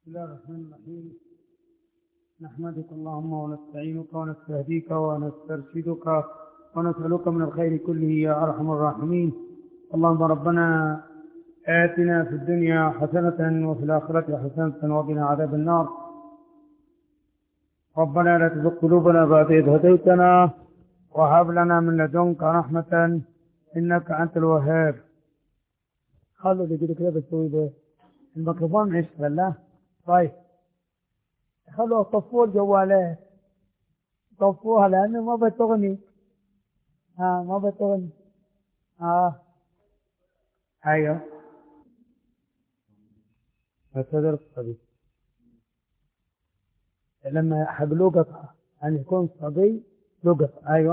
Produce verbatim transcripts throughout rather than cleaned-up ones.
الله الرحمن الرحيم. نحمدك اللهم ونستعينك ونستهديك ونسترشدك ونسألك من الخير كله يا أرحم الراحمين. اللهم ربنا آتنا في الدنيا حسنة وفي الآخرة حسنة وقنا عذاب النار. ربنا لا تزغ قلوبنا بعد إذ هديتنا وهب لنا من لدنك رحمة إنك أنت الوهاب. خلوا دي كده كده بتسوي ده الميكروفون مش ولا طيب خلوا طفوا الجوالات طفوها لأنه ما بتغني ها ما بتغني اه ايوه هتدرس صبي لما حق له قطعة أن يكون صبي له قطعة ايوه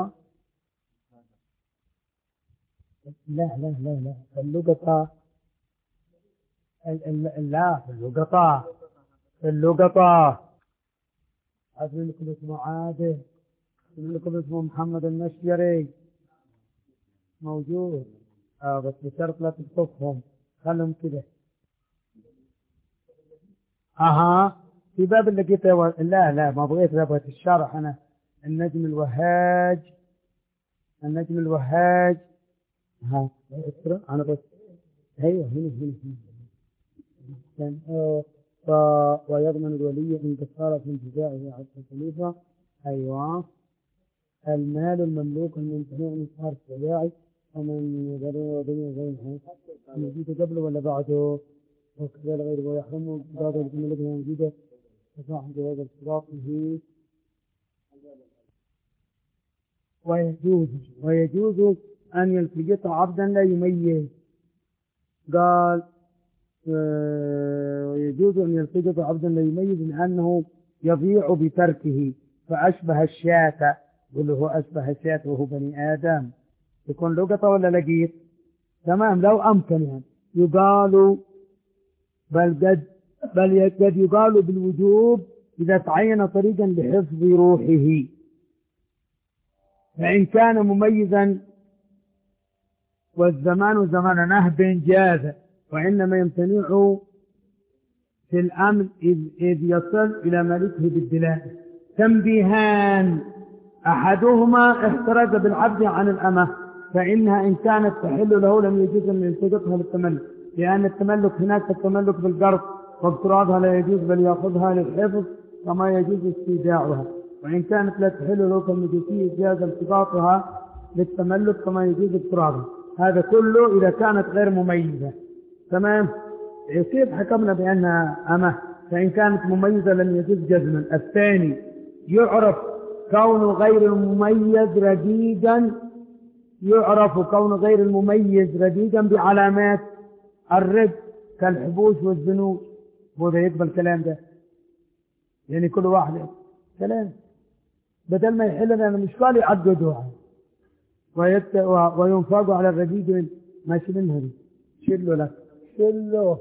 لا لا لا لا اللقطة لا اللقطة اللقطة أدري لكم اسمه عادل أدري لكم اسمه محمد النشيري موجود آه بس بشرط لا تتصفهم خلهم كده أها في باب اللي قلت و... لا لا ما بغيت باب الشرح أنا النجم الوهاج النجم الوهاج ها اقرأ أنا بس ايوه هنا هنا هنا آه ف... ويضمن الولي انتصار في انتزاعه على الخليفة ايوه المال المملوك الممتنوع من صار الشجاعي ومن يدري ودنيا غيره يجيد قبله ولا بعده وكذا غيره ويحرمه بعض الملك موجودة وصاحب هذا الصراط به ويجوز ويجوز أن يلتقط عبدا لا يميز قال ويجوز أن يلتقط عبدا لا يميز لأنه يضيع بتركه فأشبه الشاة واللي هو أشبه الشاة وهو بني آدم يكون لقطة ولا لقيط تمام لو أمكن يعني يقال بل قد بل قد يقال بالوجوب إذا تعين طريقا لحفظ روحه فإن كان مميزا والزمان زمان نهب جاز وإنما يمتنع في الأمر إذ, إذ يصل إلى ملكه بالدلالة تنبيهان أحدهما احترز بالعبد عن الأمة فإنها إن كانت تحل له لم يجوز أن يلتقطها للتملك لأن التملك هناك التملك بالقرض واقتراضها لا يجوز بل يأخذها للحفظ كما يجوز استيداعها وإن كانت لا تحل له كالمجوسية جاز التقاطها للتملك كما يجوز اقتراضها هذا كله إذا كانت غير مميزة تمام يصير حكمنا بأنها أمة فإن كانت مميزة لم يجوز جزما الثاني يعرف كون غير المميز رديدا يعرف كون غير المميز رديدا بعلامات الرد كالحبوش والذنوب وده يقبل الكلام ده يعني كل واحد كلام بدل ما يحل لنا مشكال يعقدوها ويت... وينفض على الرديد ماشي منها دي شله لك شله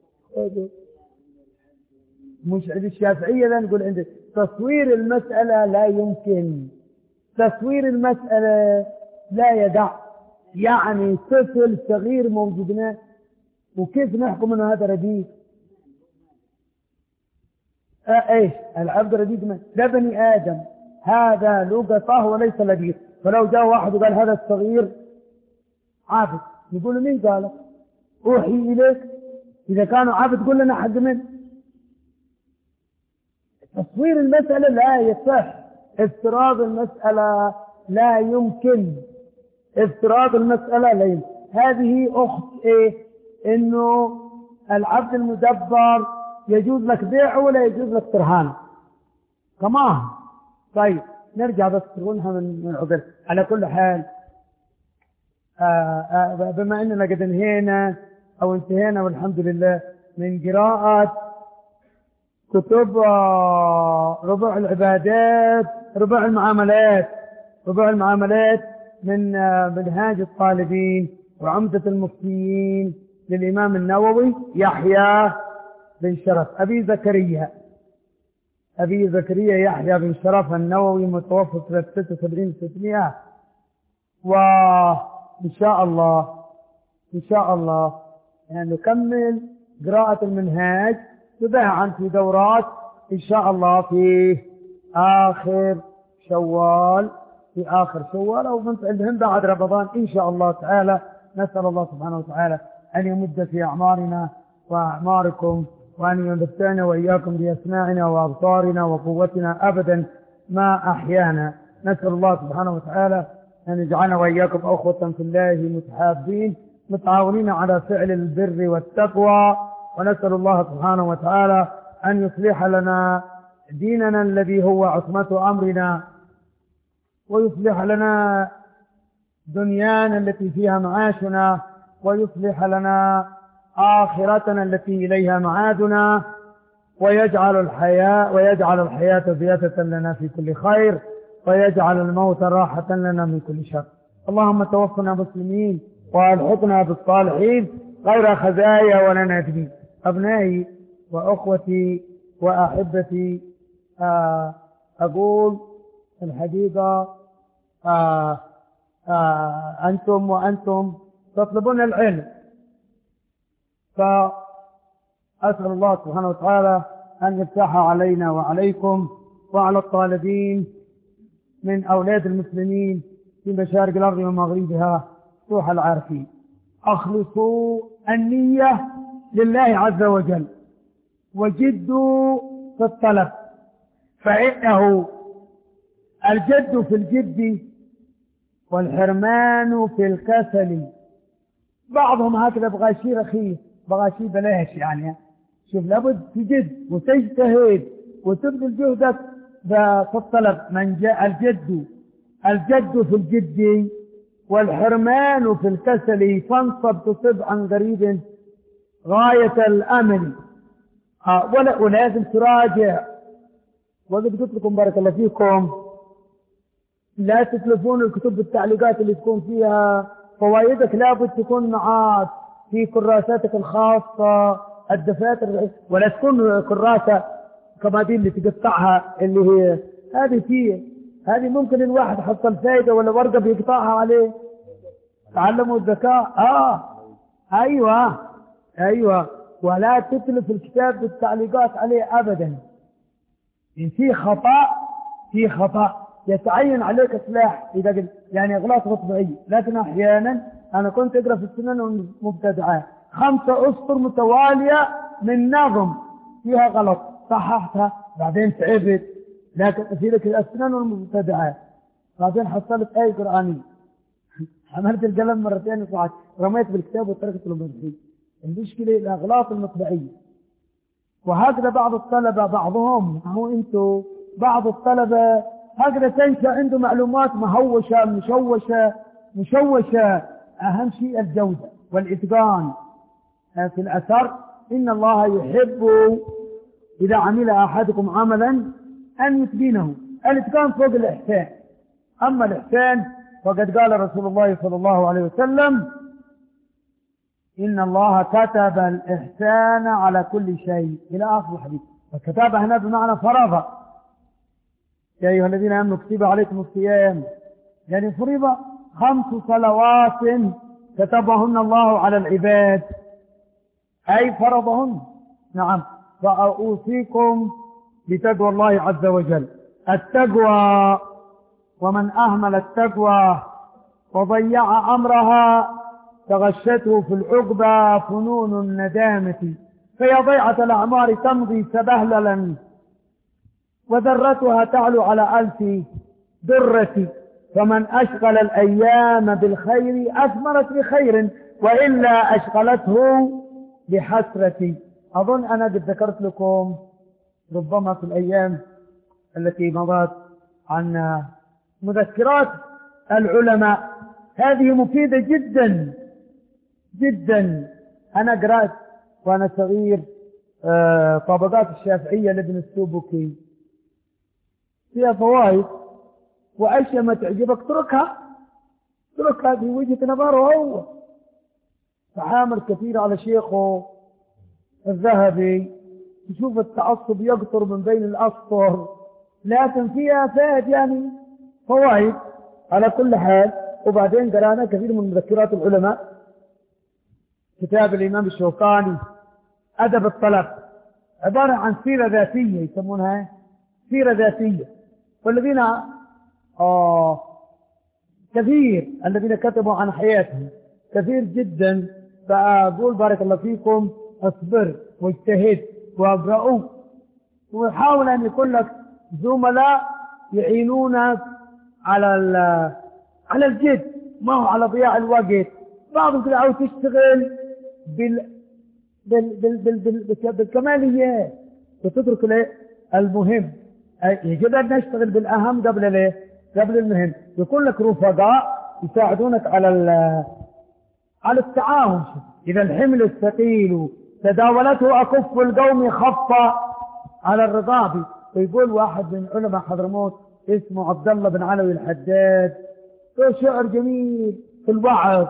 مش عند الشافعية لا نقول عند تصوير المسألة لا يمكن تصوير المسألة لا يدع يعني طفل صغير موجودنا وكيف نحكم انه هذا رديد اه ايش العبد رديد من ده بني ادم هذا لقطه وليس لديد فلو جاء واحد وقال هذا الصغير عابد يقول له مين قالك اوحي اليك اذا كانوا عابد قول لنا حد منه تصوير المسألة لا يصح افتراض المسألة لا يمكن افتراض المسألة لا يمكن هذه أخت ايه انه العبد المدبر يجوز لك بيعه ولا يجوز لك ترهانه كمان طيب نرجع بس ترونها من العذر على كل حال آآ آآ بما اننا قد انهينا او انتهينا والحمد لله من قراءة كتب ربع العبادات ربع المعاملات ربع المعاملات من منهاج الطالبين وعمدة المفتيين للإمام النووي يحيى بن شرف أبي زكريا أبي زكريا يحيى بن شرف النووي متوفى سنة ستة وسبعين وستمائة وإن شاء الله إن شاء الله يعني نكمل قراءة المنهاج تباعا في دورات إن شاء الله في آخر شوال، في آخر شوال أو بنتعلهم بعد رمضان إن شاء الله تعالى. نسأل الله سبحانه وتعالى أن يمد في أعمارنا وأعماركم، وأن يمتعنا وإياكم بأسماعنا وأبصارنا وقوتنا أبدا ما أحيانا. نسأل الله سبحانه وتعالى أن يجعلنا وإياكم أخوة في الله متحابين متعاونين على فعل البر والتقوى. ونسأل الله سبحانه وتعالى أن يصلح لنا ديننا الذي هو عصمة أمرنا، ويصلح لنا دنيانا التي فيها معاشنا، ويصلح لنا آخرتنا التي إليها معادنا، ويجعل الحياة ويجعل الحياة زيادة لنا في كل خير، ويجعل الموت راحة لنا من كل شر. اللهم توفنا مسلمين والحقنا بالصالحين غير خزايا ولا نادمين. أبنائي وأخوتي وأحبتي، أقول الحقيقة أنتم وأنتم تطلبون العلم، فأسأل الله سبحانه وتعالى أن يفتح علينا وعليكم وعلى الطالبين من أولاد المسلمين في مشارق الأرض ومغربها روح العارفين. أخلصوا النية لله عز وجل، وجدوا في الطلب، فإنه الجد في الجد والحرمان في الكسل. بعضهم هكذا بغى شيء رخيص، بغى شيء بلاش، يعني شوف لابد تجد وتجتهد وتبذل جهدك في الطلب. من جاء الجد الجد في الجد والحرمان في الكسل، فانصب تصب عن قريب غاية الأمل. آه ولا ولازم تراجع. وقد قلت لكم بارك الله فيكم لا تتلفون الكتب بالتعليقات اللي تكون فيها فوائدك، لابد تكون معاك في كراساتك الخاصة الدفاتر، ولا تكون كراسة كما دي اللي تقطعها، اللي هي هذه فيه هذه ممكن الواحد حصل فايدة ولا ورقة بيقطعها عليه. تعلموا الذكاء. آه أيوة أيوة ولا تتلف الكتاب بالتعليقات عليه أبدا. إن في خطأ في خطأ يتعين عليك سلاح إذا قلت يعني أغلاط مطبعية. لكن أحيانا أنا كنت أقرأ في السنن المبتدعات خمسة أسطر متوالية من نظم فيها غلط، صححتها بعدين تعبت. لكن في لك السنن المبتدعات بعدين حصلت آية قرآنية، حملت القلم مرتين وصعدت رميت بالكتاب وتركت المرحيل. المشكلة الأغلاط المطبعية. وهكذا بعض الطلبة بعضهم هو أنتوا بعض الطلبة هكذا تنشأ عنده معلومات مهوشة مشوشة مشوشة. أهم شيء الجودة والإتقان في الأثر. إن الله يحب إذا عمل أحدكم عملا أن يتقنه. الإتقان فوق الإحسان. أما الإحسان فقد قال رسول الله صلى الله عليه وسلم إن الله كتب الإحسان على كل شيء إلى آخر الحديث. فكتاب هنا بمعنى فرض. يا أيها الذين آمنوا كتب عليكم الصيام، يعني فرض خمس صلوات كتبهن الله على العباد، أي فرضهن. نعم. فأوصيكم بتقوى الله عز وجل. التقوى، ومن أهمل التقوى وضيع أمرها تغشته في العقبى فنون الندامة، فيا ضيعة الأعمار تمضي سبهللا وذرتها تعلو على ألف درة. فمن أشغل الأيام بالخير أثمرت بخير، وإلا أشغلته بحسرة. أظن أنا قد ذكرت لكم ربما في الأيام التي مضت عن مذكرات العلماء. هذه مفيدة جدا جدا. أنا قرأت وأنا صغير آه طبقات الشافعية لابن السبكي، فيها فوائد، وأشياء ما تعجبك اتركها اتركها في وجهة نظره هو. فحامل كثير على شيخه الذهبي، تشوف التعصب يقطر من بين الأسطر، لكن فيها فائد يعني فوائد على كل حال. وبعدين قرأنا كثير من مذكرات العلماء، كتاب الإمام الشوكاني أدب الطلب. عبارة عن سيرة ذاتية يسمونها سيرة ذاتية. والذين آه كثير الذين كتبوا عن حياتهم كثير جدا. فأقول بارك الله فيكم اصبر واجتهد واقرأوا، وحاول أن يكون لك زملاء يعينونك على على الجد، ما هو على ضياع الوقت. بعضهم كده عاوز تشتغل بال بال بال بال بال بالكماليات وتترك المهم. يجب أن نشتغل بالأهم قبل ليه؟ قبل المهم. يكون لك رفقاء يساعدونك على على التعاون. إذا الحمل الثقيل تداولته أكف القوم خف على الرضابي. ويقول واحد من علماء حضرموت اسمه عبد الله بن علوي الحداد، له شعر جميل في الوعظ،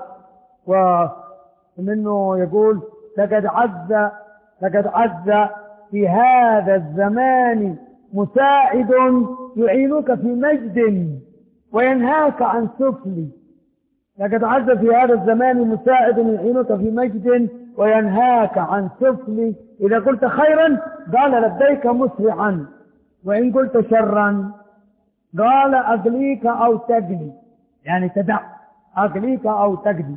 ومنه يقول: لقد عز لقد عز في هذا الزمان مساعد يعينك في مجد وينهاك عن سفل. لقد عز في هذا الزمان مساعد يعينك في مجد وينهاك عن سفل. إذا قلت خيرا قال لبيك مسرعا، وإن قلت شرا قال أقليك أو تقلي، يعني تدع أقليك أو تقلي.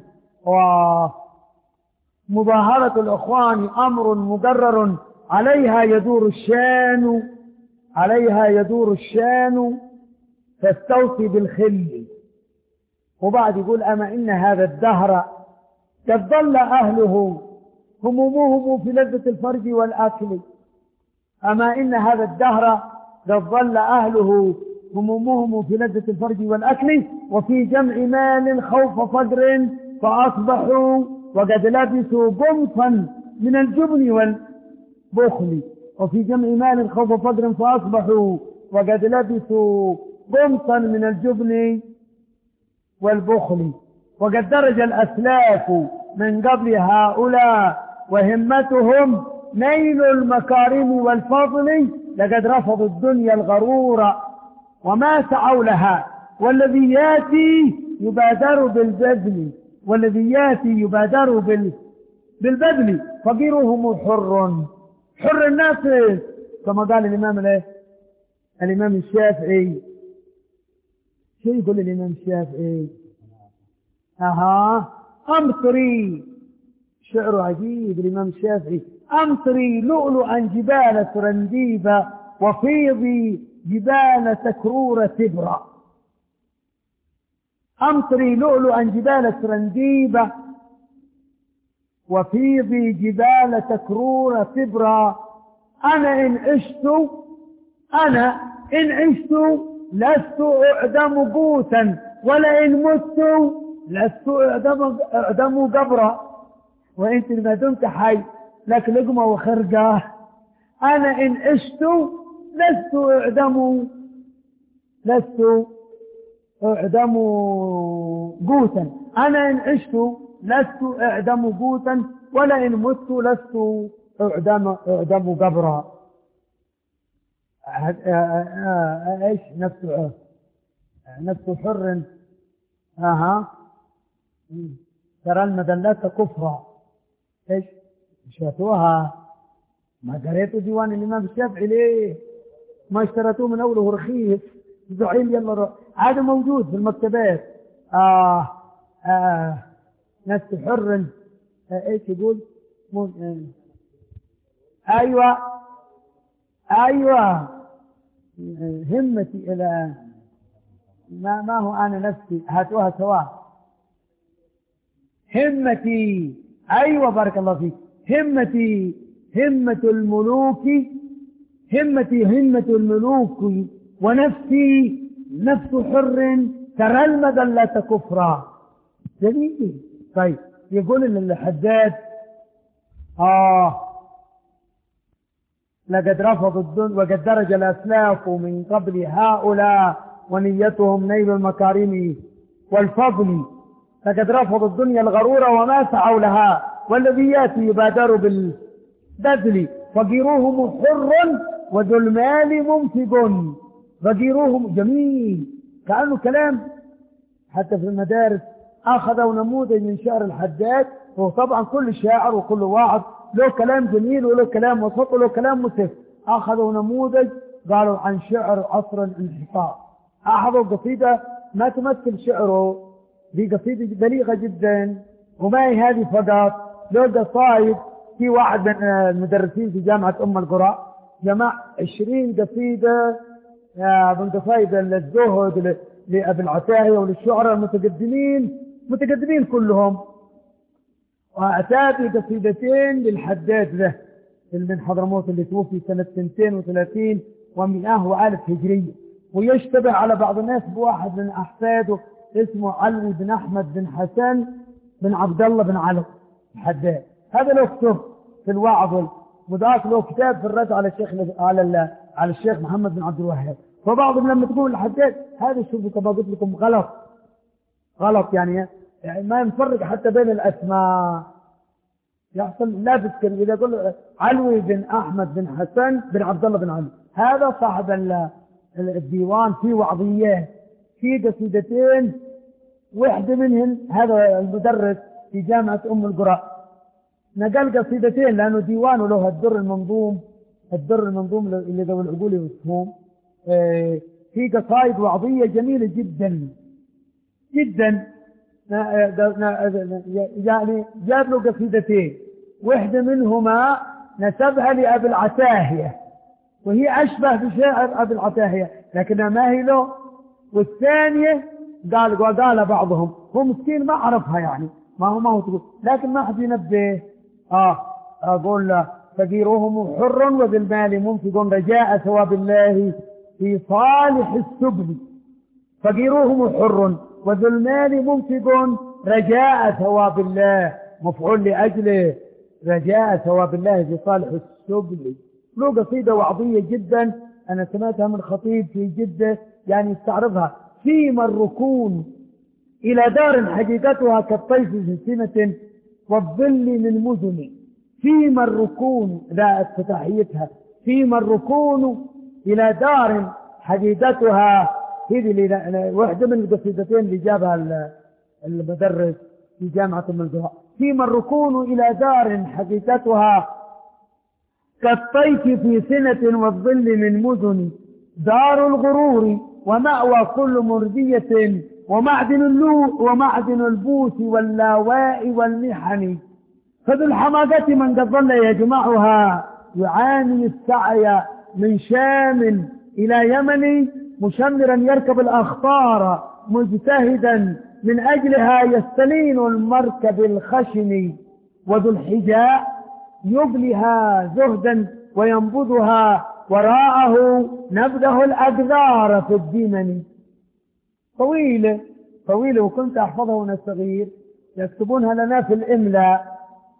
ومظاهرة الإخوان أمر مقرر عليها يدور الشان عليها يدور الشان فاستوصي بالخل. وبعد يقول: أما إن هذا الدهر قد ظل أهله همومهم في لذة الفرج والأكل. أما إن هذا الدهر قد ظل أهله همومهم في لذة الفرج والأكل، وفي جمع مال خوف فقر فأصبحوا وقد لبسوا قمصا من الجبن والبخل. وفي جمع مال خوف فقر فأصبحوا وقد لبسوا قمصا من الجبن والبخل. وقد درج الأسلاف من قبل هؤلاء وهمتهم نيل المكارم والفضل. لقد رفضوا الدنيا الغرورة وما سعوا لها، والذي ياتي يبادر بالبذل والذي ياتي يبادر بال... بالبذل. فقيرهم حر حر الناس، كما قال الإمام الايه الإمام الشافعي. شو يقول الإمام الشافعي؟ أها أمطري، شعر عجيب الإمام الشافعي: أمطري لؤلؤا جبال سرنديبة وفيضي جبال سكرور تبرا. أمطري لؤلؤا جبال سرنديبة وفيضي جبال سكرور تبرا. أنا إن عشت أنا إن عشت لست أعدم قوتا، ولئن مت لست أعدم, أعدم قبرا. وإنت ما دمت حي لك لقمة وخرقة. أنا إن عشت لست أعدم لست أعدم قوتا. أنا إن عشت لست أعدم قوتا، ولئن مت لست أعدم, أعدم قبرا. ايش نفس نفس حر. اها ترى المدلات كفرا. ايش شاتوها؟ ما قريتوا ديوان الامام الشافعي ليه؟ ما اشتريتوه من اوله رخيص زعيم. يلا رو. هذا موجود في المكتبات. آه آه نفس حر. آه ايش يقول؟ آه. ايوه أيوة همتي إلى ما, ما هو أنا نفسي، هاتوها سواء. همتي أيوة بارك الله فيك. همتي همة الملوك همتي همة الملوك ونفسي نفس حر ترى المذلة كفرا. جميل. طيب يقول الحداد: آه لقد رفضوا الدنيا وقد درج الأسلاف من قبل هؤلاء ونيتهم نيل المكارم والفضل. لقد رفضوا الدنيا الغرورة وما سعوا لها، والذي ياتي يبادر بالبذل. فقيروهم حر وذو المال منفق. فقيروهم جميل، كأنه كلام حتى في المدارس أخذوا نموذج من شعر الحداد. وطبعا كل شاعر وكل واعظ له كلام جميل وله كلام وسط وله كلام مسف. أخذوا نموذج قالوا عن شعر عصر الانحطاط، أخذوا قصيدة ما تمثل شعره، دي قصيدة بليغة جدا. وما هي هذه فقط، له قصايد. في واحد من المدرسين في جامعة أم القرى جمع عشرين قصيدة من قصايد الزهد لأبي العتاهية وللشعراء المتقدمين متقدمين كلهم، وأتى بقصيدتين للحداد له من حضرموت اللي توفي سنة اثنتين وثلاثين ومئة وألف هجرية، ويشتبه على بعض الناس بواحد من أحفاده اسمه علوي بن أحمد بن حسن بن عبد الله بن علو الحداد. هذا له كتب في الوعظ، وذاك له كتاب في الرد على الشيخ على على الشيخ محمد بن عبد الوهاب. فبعضهم لما تقول الحداد هذا شوفوا كما قلت لكم غلط غلط يعني, يعني ما يفرق حتى بين الأسماء، يحصل لا تذكر. إذا يقول علوي بن أحمد بن حسن بن عبد الله بن علي، هذا صاحب الديوان في وعظيات في قصيدتين، واحدة منهم هذا المدرس في جامعة أم القرى نقل قصيدتين لأنه ديوانه له الدر المنظوم الدر المنظوم اللي ذو العقول والفهوم. في قصائد وعظية جميلة جدا جدا، يعني جاب له قصيدتين، واحدة منهما نسبها لأبي العتاهية وهي أشبه بشاعر أبي العتاهية لكنها ما هي له، والثانية قال وقال بعضهم هو مسكين ما عرفها يعني ما هو ما هو تقول، لكن ما حد ينبه. آه أقول له فقيرهم حر وذي المال منفق رجاء ثواب الله في صالح السبل. فقيرهم حر وذو المال منفق رجاء ثواب الله، مفعول لأجله رجاء ثواب الله في صالح السبل. له قصيدة وعظية جدا أنا سمعتها من خطيب في جدة يعني استعرضها. فيما الركون إلى دار حقيقتها كالطيف في سنة والظل من مدن. فيما الركون لا افتتاحيتها فيما الركون إلى دار حقيقتها، هذه واحدة من القصيدتين اللي جابها المدرس في جامعة أم القرى. فيما الركون إلى دار حقيقتها كالطيف في سنة والظل من مدن. دار الغرور ومأوى كل مردية ومعدن اللو ومعدن البوس واللاواء والمحن. فذو الحماقة من قد ظل يجمعها يعاني السعي من شام إلى يمن مشمرا يركب الأخطار مجتهدا من أجلها يستلين المركب الخشن. وذو الحجاء يبلها زهدا وينبضها وراءه نبذه الأقذار في الدمن. طويلة طويلة وكنت أحفظها وأنا صغير، يكتبونها لنا في الإملاء.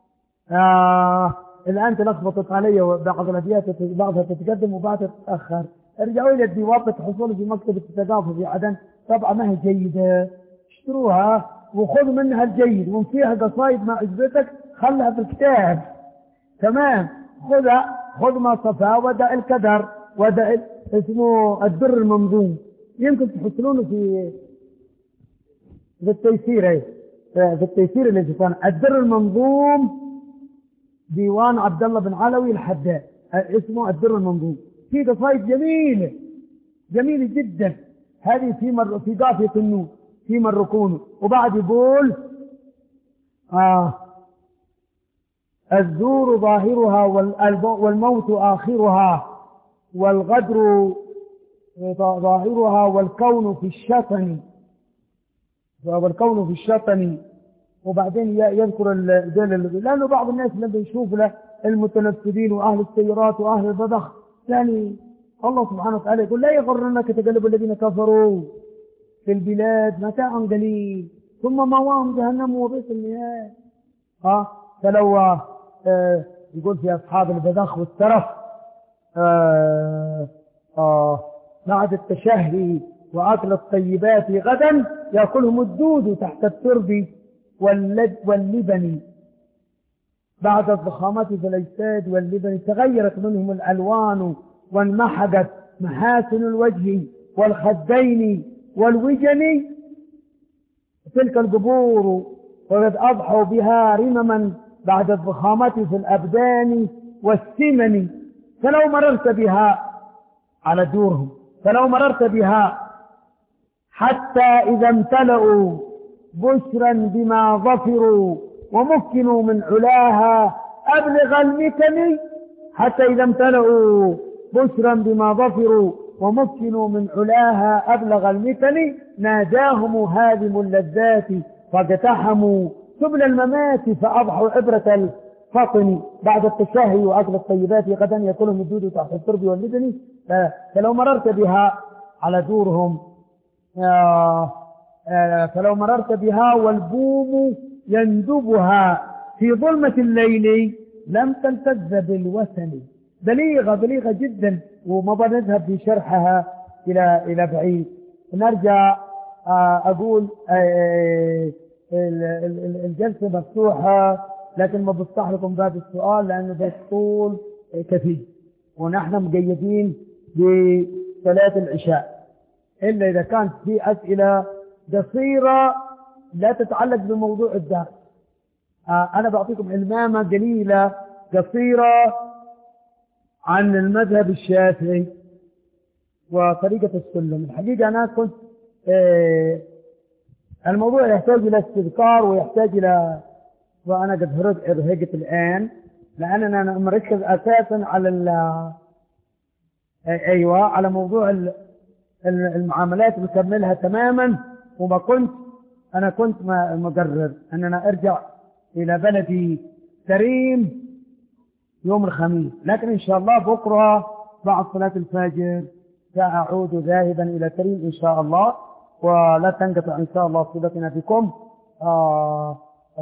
آه الآن تلخبطت علي وبعض الأبيات بعضها تتقدم وبعضها تتأخر. ارجعوا إلى الديوان تحصلوا في مكتبة الثقافة في عدن، طبعا ما هي جيدة، اشتروها وخذوا منها الجيد، وإن فيها قصايد ما عجبتك خلها في الكتاب تمام. خذها خذ ما صفا ودع الكدر ودع اسمه الدر المنظوم، يمكن تحصلونه في في التيسير في التيسير اللي كان الدر المنظوم ديوان عبد الله بن علوي الحداد اسمه الدر المنظوم. في قصائد جميلة جميلة جدا، هذه في مر في قافية النور في مركونه. وبعد يقول آه الزور ظاهرها والموت آخرها والغدر ظاهرها والكون في الشطن والكون في الشطن. وبعدين يذكر الدليل لأنه بعض الناس لما يشوف له المتنفذين وأهل السيارات وأهل البذخ يعني الله سبحانه وتعالى يقول لا يغرنك تقلب الذين كفروا في البلاد متاع قليل ثم مواهم جهنم وبئس المهاد. ها فلو آه يقول في أصحاب البذخ والترف آه آه بعد التشهي وأكل الطيبات غدا يأكلهم الدود تحت الترب واللبن. بعد الضخامة في الأجساد واللبن تغيرت منهم الألوان وانمحقت محاسن الوجه والخدين والوجن. تلك القبور وقد أضحوا بها رمما بعد الضخامة في الأبدان والسمن، فلو مررت بها على دورهم، فلو مررت بها حتى إذا امتلأوا بشرا بما ظفروا ومكنوا من علاها أبلغ المكن، حتى إذا امتلأوا بشرا بما ظفروا ومكنوا من علاها أبلغ المكن، ناداهم هادم اللذات فاقتحموا سبل الممات فأضحوا عبرة الفطن، بعد التشهي وأكل الطيبات غدا يأكلهم الدود تحت الترب واللبن. فلو مررت بها على دورهم، فلو مررت بها والبوم يندبها في ظلمة الليل لم تلتذ بالوثن. بليغة بليغة جدا، وما بنذهب في شرحها إلى إلى بعيد. نرجع أقول الجلسة مفتوحة، لكن ما بفتح لكم باب السؤال لأنه بيطول كثير، ونحن مقيدين بصلاة العشاء، إلا إذا كانت في أسئلة قصيرة لا تتعلق بموضوع الدرس. أنا بعطيكم علمامة قليلة قصيرة عن المذهب الشافعي وطريقة السلم. الحقيقة أنا كنت آه الموضوع يحتاج إلى استذكار ويحتاج إلى، وأنا قد هرجت الآن لأننا مركز أساسا على ال أيوة على موضوع المعاملات بكملها تماما، وما كنت أنا كنت مقرر أننا أرجع إلى بلدي كريم يوم الخميس، لكن إن شاء الله بكرة بعد صلاة الفجر سأعود ذاهبا إلى كريم إن شاء الله، ولا تنقطع إن شاء الله صلتنا بكم. آآ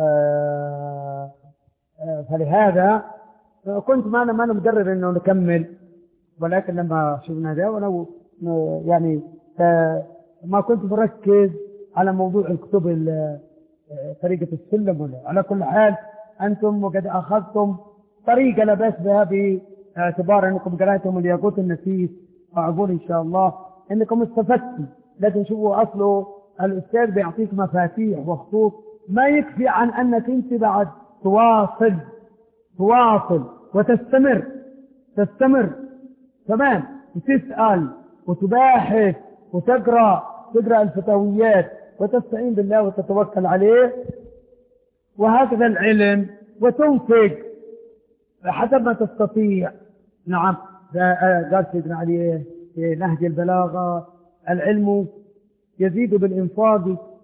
آآ آآ فلهذا كنت ما أنا ما أنا مقرر إنه نكمل، ولكن لما شفنا ذا ولو يعني ما كنت مركز على موضوع الكتب طريقة السلم. ولا على كل حال أنتم وقد أخذتم طريقة لا بأس بها باعتبار أنكم قرأتم الياقوت النفيس، وأقول إن شاء الله أنكم استفدتم. لكن شوفوا أصله الأستاذ بيعطيك مفاتيح وخطوط، ما يكفي عن أنك أنت بعد تواصل تواصل وتستمر تستمر تمام، وتسأل وتباحث وتقرأ تقرأ الفتاويات وتستعين بالله وتتوكل عليه، وهكذا العلم، وتنفق حسب ما تستطيع. نعم قال سيدنا علي في نهج البلاغة: العلم يزيد بالإنفاق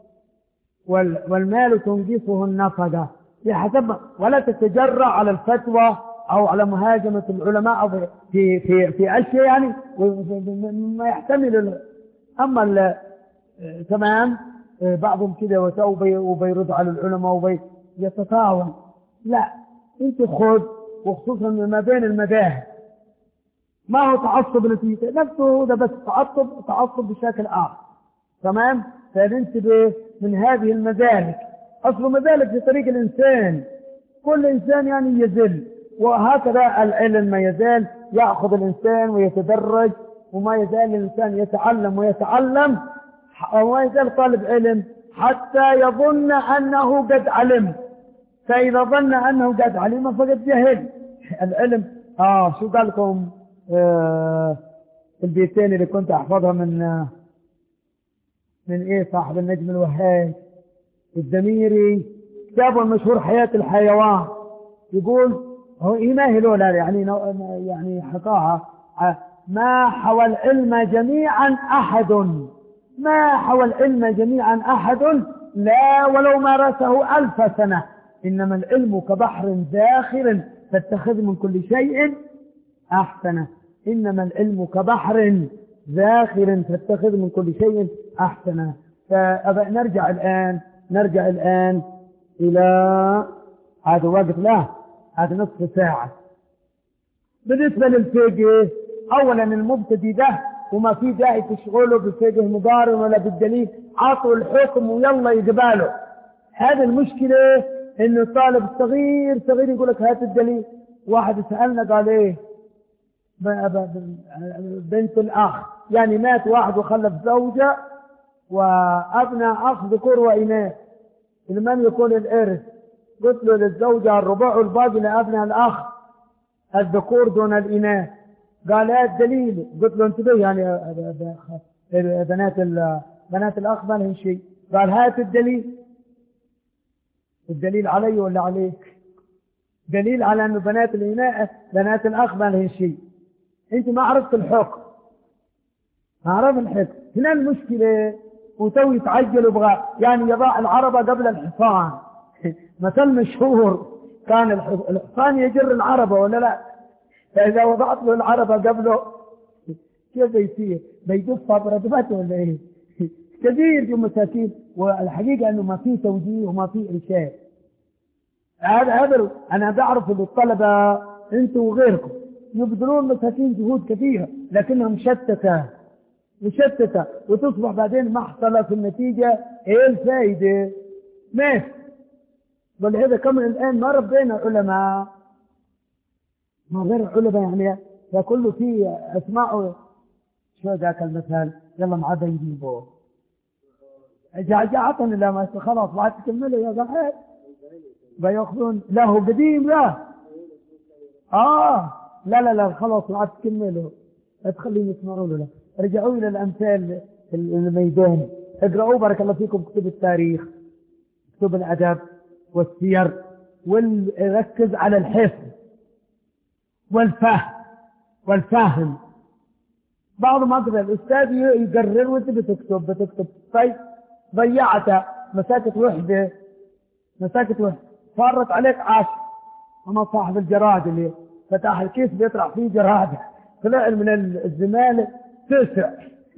والمال تنقصه النفقة، بحسب، ولا تتجرع على الفتوى أو على مهاجمة العلماء أو في في في أشياء يعني ما يحتمل. أما تمام بعضهم كده وتوبي وبيرد على العلماء وبيتطاول، لا، انت خذ، وخصوصا ما بين المذاهب ما هو تعصب نتيجة نفسه، ده بس تعصب تعصب بشكل آخر. تمام، فننتبه من هذه المذالك. أصل مذالك في طريق الإنسان، كل إنسان يعني يزل، وهكذا العلم ما يزال يأخذ الإنسان ويتدرج، وما يزال الإنسان يتعلم ويتعلم، وما يزال طالب علم حتى يظن أنه قد علم، فإذا ظن أنه قد علم فقد جهل. العلم آه شو قال لكم آه البيتين اللي كنت أحفظها من آه من إيه صاحب النجم الوهاج الدميري، كتابه المشهور حياة الحيوان، يقول هو إيماه لولا يعني يعني حقاها: ما حوى العلم جميعا أحد ما حوى العلم جميعا أحد لا ولو مارسه ألف سنة، إنما العلم كبحر زاخر فاتخذ من كل شيء أحسن. إنما العلم كبحر زاخر فاتخذ من كل شيء أحسن. فنرجع الآن نرجع الآن إلى هذا وقت له هذا نصف ساعة. بالنسبة للفقه، أولا المبتدئ ده وما في داعي تشغله بالفقه مقارن ولا بالدليل، عطوا الحكم ويلا يقباله. هذه المشكلة إنه الطالب صغير صغير يقول لك هات الدليل. واحد سألنا قال إيه بنت الأخ، يعني مات واحد وخلف زوجة وأبنى أخ ذكور وإناث، لمن يكون الإرث؟ قلت له للزوجة الربع والباقي لأبناء الأخ الذكور دون الإناث. قال ايه الدليل؟ قلت له انتبه يعني بنات بنات الأخ ما لهم شيء. قال هات الدليل. الدليل علي ولا عليك؟ دليل على أنه بنات الإناث بنات الأخ ما لهم شيء. أنت ما عرفت الحكم، ما عرف الحكم. هنا المشكلة. وتوي يتعجلوا بغى يعني يضع العربة قبل الحصان. مثل مشهور كان الحصان يجر العربة ولا لا؟ فإذا وضعت له العربة قبله كيف بيصير؟ بيدفها برتبته ولا إيه؟ كثير من مساكين. والحقيقة أنه ما في توجيه وما في إرشاد. هذا هذا أنا بعرف أن الطلبة أنتم وغيركم يبذلون مساكين جهود كثيرة لكنهم مشتتة مشتتة وتصبح بعدين محصلة في النتيجة. إيه الفائدة؟ ماشي. ولهذا كم الآن ما ربينا علماء، ما غير علماء يعني فكله فيه أسماء. شو ذاك المثال؟ يلا ما عاد يجيبوه جعجعتني لما خلاص بعد تكمله يا صاحب بياخذون له قديم. لا آه لا لا لا خلاص بعد تكمله تخليهم يسمعوا له. رجعوا إلى الأمثال الميداني. اقرأوا بارك الله فيكم كتب التاريخ كتب الأدب والسير وركز على الحفظ والفهم والفهم. بعض ما قدر الأستاذ يقرر وانت بتكتب بتكتب طيب ضيعت مساكة وحدة مساكة وحدة فارت عليك عشر. أما صاحب الجراد اللي فتح الكيس بيطرح فيه جرادة طلع من الزمالة تسع.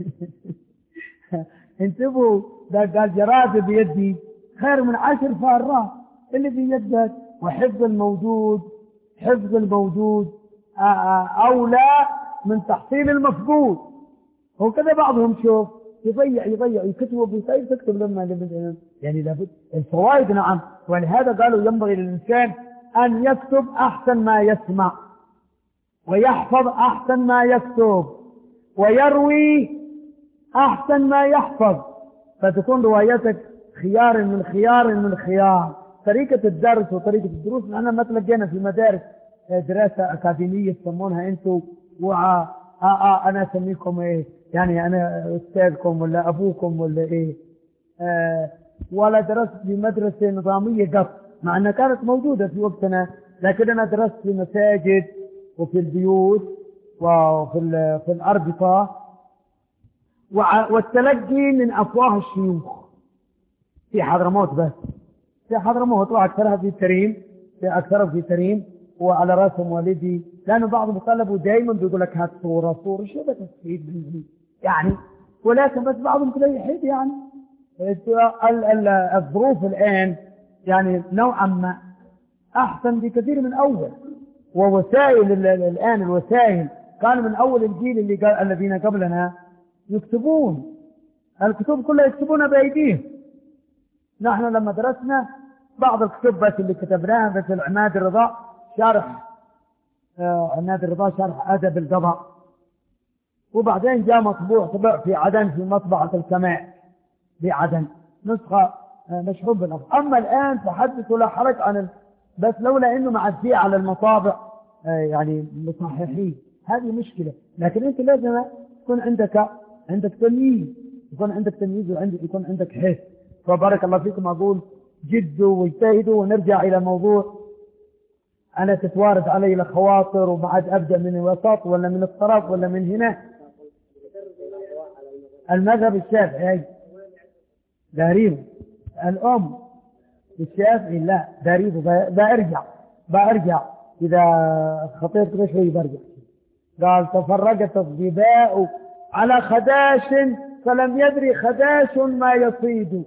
انتبهوا ده قال جرادة بيدي خير من عشر فارات اللي بيدك. وحفظ الموجود حفظ الموجود أولى من تحصيل المفقود. وكذا بعضهم شوف يضيع يضيع يكتب بيصير تكتب لما يعني لابد الفوائد. نعم. ولهذا قالوا ينبغي للإنسان أن يكتب أحسن ما يسمع ويحفظ أحسن ما يكتب ويروي أحسن ما يحفظ فتكون روايتك خيار من خيار من خيار. طريقة الدرس وطريقة الدروس أنا ما تلقينا في مدارس دراسة أكاديمية تسمونها أنتم وع آه آه أنا أسميكم إيه يعني أنا أستاذكم ولا أبوكم ولا إيه آه ولا درست في مدرسة نظامية قط مع أنها كانت موجودة في وقتنا لكن أنا درست في مساجد وفي البيوت وفي في الأربطة والتلقي من أفواه الشيوخ في حضرموت. بس في حضرموت وأكثرها في تريم في أكثرها في تريم وعلى راسهم والدي لأنه بعضهم طلبوا دائما بيقول لك هات صورة صورة شو بتستفيد يعني. ولكن بس بعضهم كده يحب يعني الظروف الآن يعني نوعا ما أحسن بكثير من أول. ووسائل الآن الوسائل كان من أول الجيل اللي قال الذين قبلنا يكتبون الكتب كلها يكتبونها بأيديهم. نحن لما درسنا بعض الكتب بس اللي كتبناها مثل عماد الرضا شرح آه عماد الرضا شرح أدب القضاء وبعدين جاء مطبوع طبع في عدن في مطبعة الكماء في عدن نسخة آه مشهور بالأفضل. أما الآن فحدث ولا حرج عن ال... بس لولا إنه معدي على المطابع آه يعني مصححين هذه مشكلة. لكن أنت لازم يكون عندك عندك تمييز يكون عندك تمييز وعندك يكون عندك حس. فبارك الله فيكم أقول جدوا واجتهدوا. ونرجع إلى موضوع أنا تتوارد علي الخواطر وبعد أبدأ من الوسط ولا من الطرف ولا من هنا. المذهب الشافعي داريب الأم الشافعي لا داريب بأرجع بأرجع إذا خطيت كده شوي برجع. قال تفرقت الظباء على خداش فلم يدري خداش ما يصيد.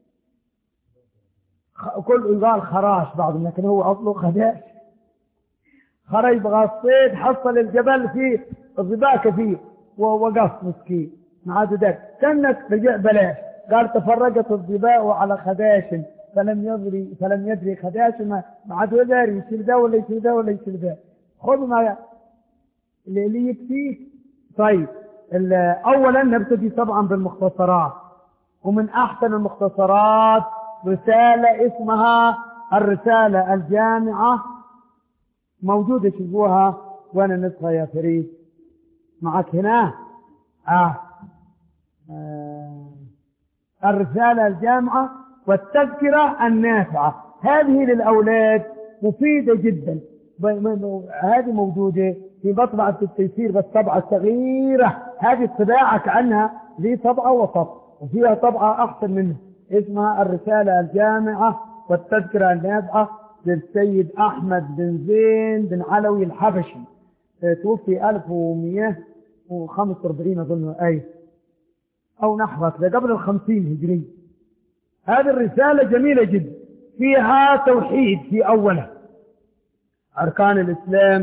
كل قال خراش بعض لكن هو أصله خداش. خرج بغى الصيد حصل الجبل فيه الظباء كثير ووقف مسكين ما عاد ذاك كانت رجع بلاش. قال تفرقت الظباء على خداش فلم يدري فلم يدري خداش ما عاد وداري يصير ده ولا يصير ده ولا يصير ده. خذ ما اللي يكفيه. طيب أولا نبتدي طبعا بالمختصرات ومن أحسن المختصرات رسالة اسمها الرسالة الجامعة موجودة، شوفوها وانا نسخة يا فريد معك هنا. آه. آه. الرسالة الجامعة والتذكرة النافعة، هذه للأولاد مفيدة جدا. هذه موجودة في مطبعة التيسير بس طبعة صغيرة، هذه الطباعة كأنها ذي طبعة وسط وفيها طبعة أحسن منها، اسمها الرسالة الجامعة والتذكرة النافعة للسيد أحمد بن زين بن علوي الحبشي، توفي ألف ومئة وخمسة وأربعين أظن أي أو نحو كذا قبل الخمسين هجري. هذه الرسالة جميلة جدا، فيها توحيد في أولها، أركان الإسلام،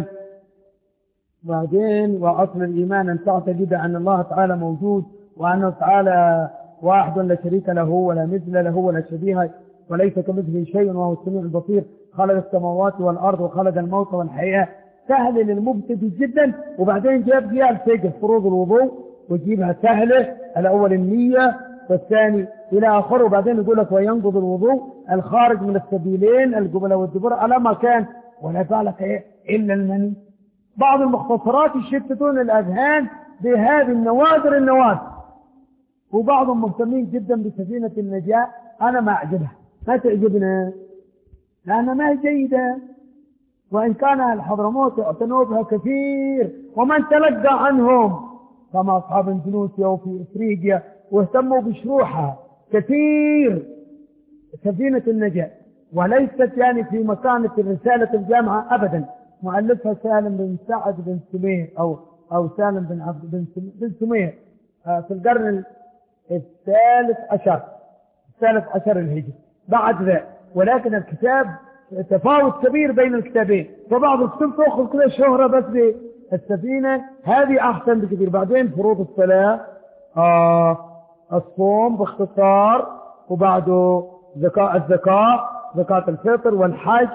بعدين وأصل الإيمان أن تعتقد أن الله تعالى موجود وأنه تعالى واحد لا شريك له ولا مثل له ولا شبيه وليس كمثله شيء وهو السميع البصير، خلق السماوات والأرض وخلق الموت والحياة. سهل للمبتدئ جدا. وبعدين جاب فيها الفقه فروض الوضوء ويجيبها سهلة، الأول النية والثاني إلى آخره، وبعدين يقول لك وينقض الوضوء الخارج من السبيلين القبلة والدبر على ما كان ولا بالك إيه إلا المني. بعض المختصرات يشتتون الأذهان بهذه النوادر النوادر، وبعضهم مهتمين جدا بسفينة النجاة. أنا ما أعجبها، ما تعجبنا لأنها ما هي جيدة، وإن كان الحضرموت اعتنوا بها كثير ومن تلقى عنهم كما أصحاب اندونيسيا وفي إفريقيا واهتموا بشروحها كثير سفينة النجاة، وليست يعني في مكانة الرسالة الجامعة أبدا. مؤلفها سالم بن سعد بن سمير أو أو سالم بن عبد بن بن سمير في القرن الثالث عشر الثالث عشر الهجري بعد ذا. ولكن الكتاب تفاوت كبير بين الكتابين، فبعض الكتب تأخذ كذا شهرة بس بالسفينة، هذه أحسن بكثير. بعدين فروض الصلاة، آه الصوم باختصار، وبعده زكاة الزكاة زكاة الفطر والحج،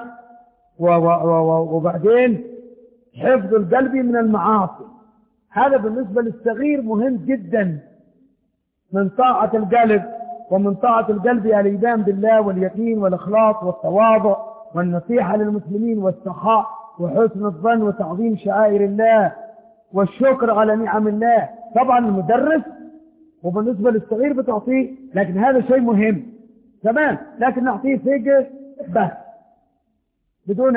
وبعدين حفظ القلب من المعاصي. هذا بالنسبة للصغير مهم جدا، من طاعة القلب، ومن طاعة القلب الإيمان بالله واليقين والإخلاص والتواضع والنصيحة للمسلمين والسخاء وحسن الظن وتعظيم شعائر الله والشكر على نعم الله. طبعا المدرس وبالنسبة للصغير بتعطيه، لكن هذا شيء مهم تمام، لكن نعطيه فقه بس بدون.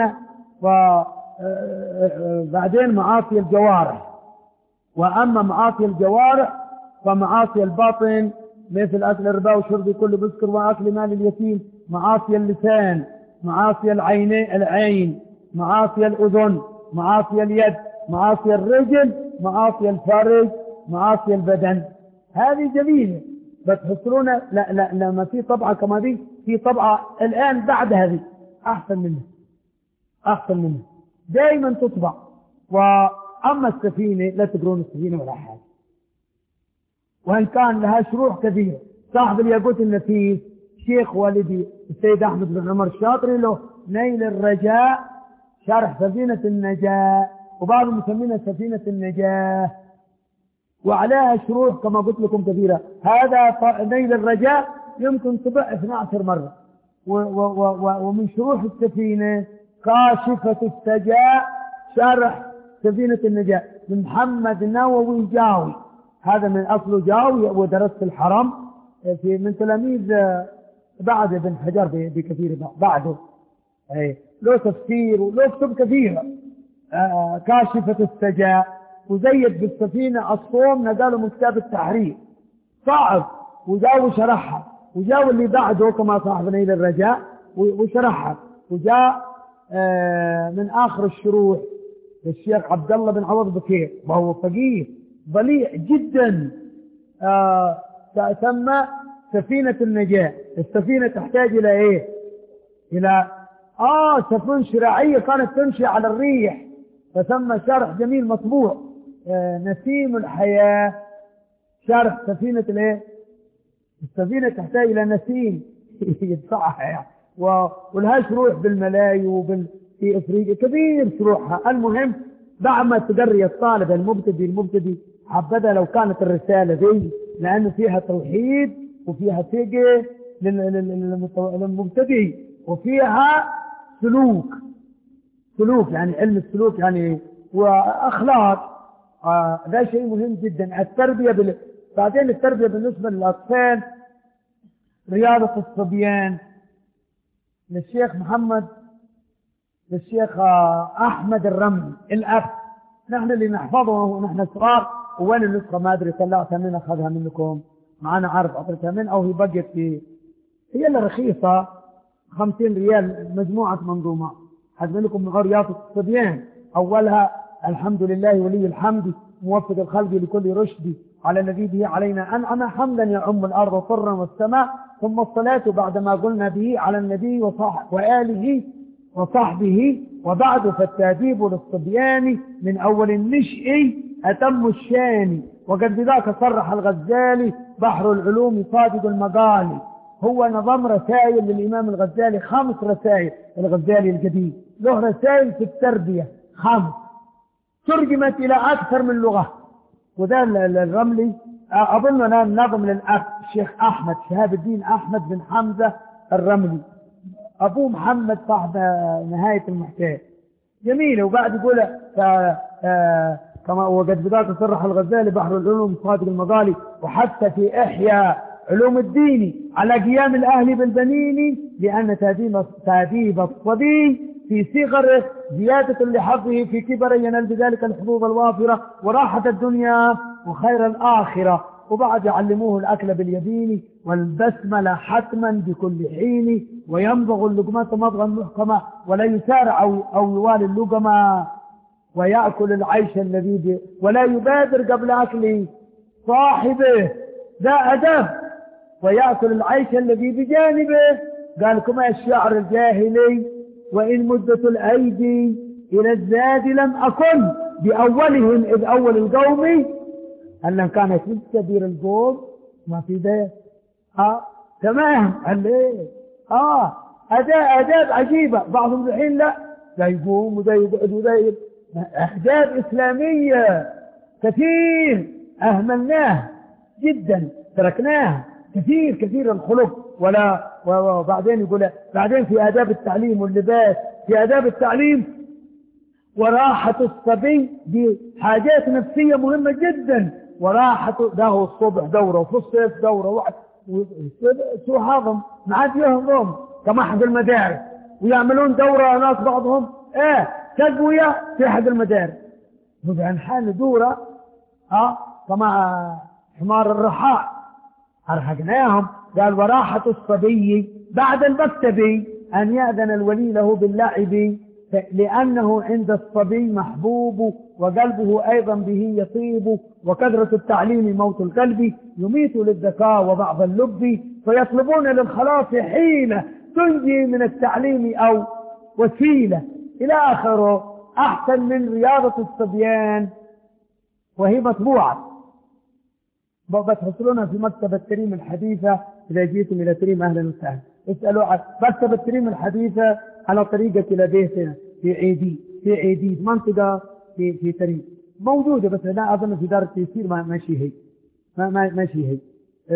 وبعدين معاصي الجوارح، وأما معاصي الجوارح فمعاصي الباطن مثل أكل الربا وشرب كل مسكر وأكل مال اليتيم، معاصي اللسان، معاصي العين العين معاصي الأذن، معاصي اليد، معاصي الرجل، معاصي الفرج، معاصي البدن. هذه جميلة بتحصلون. لا لا لما في طبعة كما دي، في طبعة الآن بعد هذه أحسن منها أحسن منها دائما تطبع. وأما السفينة لا تقرون السفينة ولا حاجة، وإن كان لها شروح كثيرة. صاحب الياقوت النفيس شيخ والدي السيد أحمد بن عمر الشاطري له نيل الرجاء شرح سفينة النجاة، وبعضهم يسمينها سفينة النجاة، وعليها شروح كما قلت لكم كثيرة. هذا نيل الرجاء يمكن طبع اثنتي عشرة مرة. و و و ومن شروح السفينة كاشفة السجاء شرح سفينة النجاة من محمد نووي جاوي، هذا من أصله جاوي ودرست الحرم في من تلاميذ بعد ابن حجر بكثير بعده. أي له تفسير وله كتب كثيرة. آه كاشفة السجاء، وزيد بالسفينة الصوم نقاله من كتاب التحرير صعب، وجاء وشرحها، وجاء اللي بعده كما صاحب نيل الرجاء وشرحها، وجاء آه من آخر الشروح الشيخ عبد الله بن عوض بكير، وهو فقيه ضليع جدا. آه تسمى سفينة النجاة. السفينة تحتاج إلى إيه؟ إلى آه سفن شراعية كانت تمشي على الريح، فسمى شرح جميل مطبوع آه نسيم الحياة، شرح سفينة الإيه؟ السفينة تحتاج إلى نسيم يدفعها يعني، ولها شروح بالملاي وبال في إفريقيا كبير شروحها. المهم دعما تقري الطالب المبتدئ المبتدئ حبذا لو كانت الرسالة دي، لأنه فيها توحيد وفيها فقه للمبتدئ، وفيها سلوك، سلوك يعني علم السلوك يعني وأخلاق. آه ده شيء مهم جدا. التربية بال... بعدين التربية بالنسبة للأطفال، رياضة الصبيان للشيخ محمد للشيخ أحمد الرملي الأب، نحن اللي نحفظه ونحن صغار. وين النسخة ما أدري طلعتها من أخذها منكم، معنا عارف أعطيتها من أو هي بقت في، هي اللي رخيصة خمسين ريال مجموعة منظومات. حد منكم من رياضة الصبيان أولها الحمد لله ولي الحمد موفق الخلق لكل رشد على الذي به علينا أنعم حمدا يعم الأرض طرا والسماء، ثم الصلاة بعدما قلنا به على النبي وصح وآله وصحبه، وبعد فالتأديب للصبيان من أول النشء أتم الشان. وقد بذاك صرح الغزالي بحر العلوم صادق المقال. هو نظام رسائل للإمام الغزالي، خمس رسائل. الغزالي الجديد له رسائل في التربية خمس، ترجمت إلى أكثر من لغة. وده الرملي أظن أنا نظم للأب الشيخ أحمد شهاب الدين أحمد بن حمزة الرملي، أبوه محمد صاحب نهاية المحتاج. جميلة. وبعد يقول كما وقد بذلك صرح الغزالي بحر العلوم صادق المقالي، وحتى في إحياء علوم الدين على قيام الأهل بالبنين، لأن تأديب تأديب الصبي في صغره زيادة لحظه في كبر ينال بذلك الحظوظ الوافرة وراحة الدنيا وخير الآخرة. وبعد يعلموه الأكل باليمين والبسملة حتما بكل حين، ويمضغ اللقمة مضغا محكما ولا يسارع أو, أو يوالي اللقمة، ويأكل العيش الذي ولا يبادر قبل أكل صاحبه، ده أدب. ويأكل العيش الذي بجانبه، قال كما الشعر الجاهلي وإن مدة الأيدي إلى الزاد لم أكن بأولهم إذ أول القوم أن كانت كبير القوم ما في ده. آه تمام. قال ليه آه أداء أداب عجيبة. بعضهم الحين لا ده يقوم وده يقعد وده أحداث إسلامية كثير أهملناه جدا، تركناه كثير كثير الخلق. ولا وبعدين يقول بعدين في آداب التعليم واللباس، في آداب التعليم وراحة الصبي دي حاجات نفسية مهمة جدا. وراحة ده هو الصبح دورة وفي الصيف دورة واحد سوء هضم ما عاد يهضم كما أحد المدارس، ويعملون دورة ناس بعضهم ايه تقوية في أحد المدارس. وبعن حال دورة اه كما حمار الرحاء أرهقناهم. قال وراحة الصبي بعد المكتب أن يأذن الولي له باللعب، لأنه عند الصبي محبوب وقلبه أيضا به يطيب، وكثرة التعليم موت القلب يميت للذكاء وبعض اللب، فيطلبون للخلاص حيلة تنجي من التعليم أو وسيلة إلى آخره. أحسن من رياضة الصبيان وهي مطبوعة، بتحصلونها في مكتبة تريم الحديثة. إذا جيتم إلى تريم أهلا وسهلا اسألوا عن مكتبة تريم الحديثة على طريقة إلى بيتنا في عيدي في عيدي منطقة في في تريم موجودة، بس لا أظن في دار التيسير ما ماشي هي ما ما ماشي هي.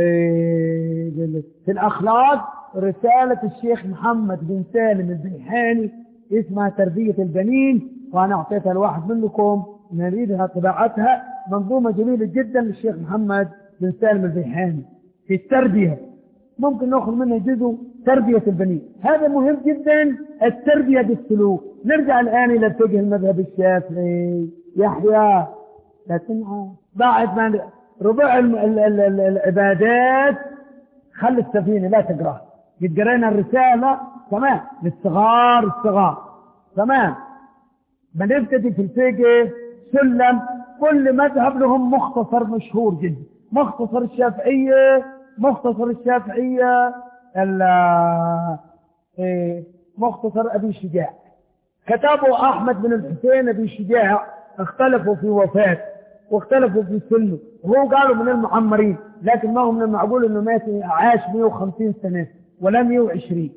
إيه في الأخلاق رسالة الشيخ محمد بن سالم البيحاني اسمها تربية البنين، وأنا أعطيتها لواحد منكم نريدها طباعتها، منظومة جميلة جدا للشيخ محمد بن سالم البيحاني في التربية. ممكن نأخذ منها جزء تربية البنين، هذا مهم جدا. التربية بالسلوك. نرجع الآن إلى فقه المذهب الشافعي. يحيى لا تنعى بعد ما ربع العبادات خلي السفينة لا تقرأ، قد قرينا الرسالة تمام للصغار الصغار تمام. بنبتدي في الفقه سلم، كل مذهب لهم مختصر مشهور جدا. مختصر الشافعية مختصر الشافعية مختصر أبي شجاع كتبه أحمد بن الحسين أبي شجاع. اختلفوا في وفاة واختلفوا في سنه، وهو قالوا من المعمرين، لكن ما هو من المعقول أنه مات عاش مئة وخمسين سنة ولا مئة وعشرين.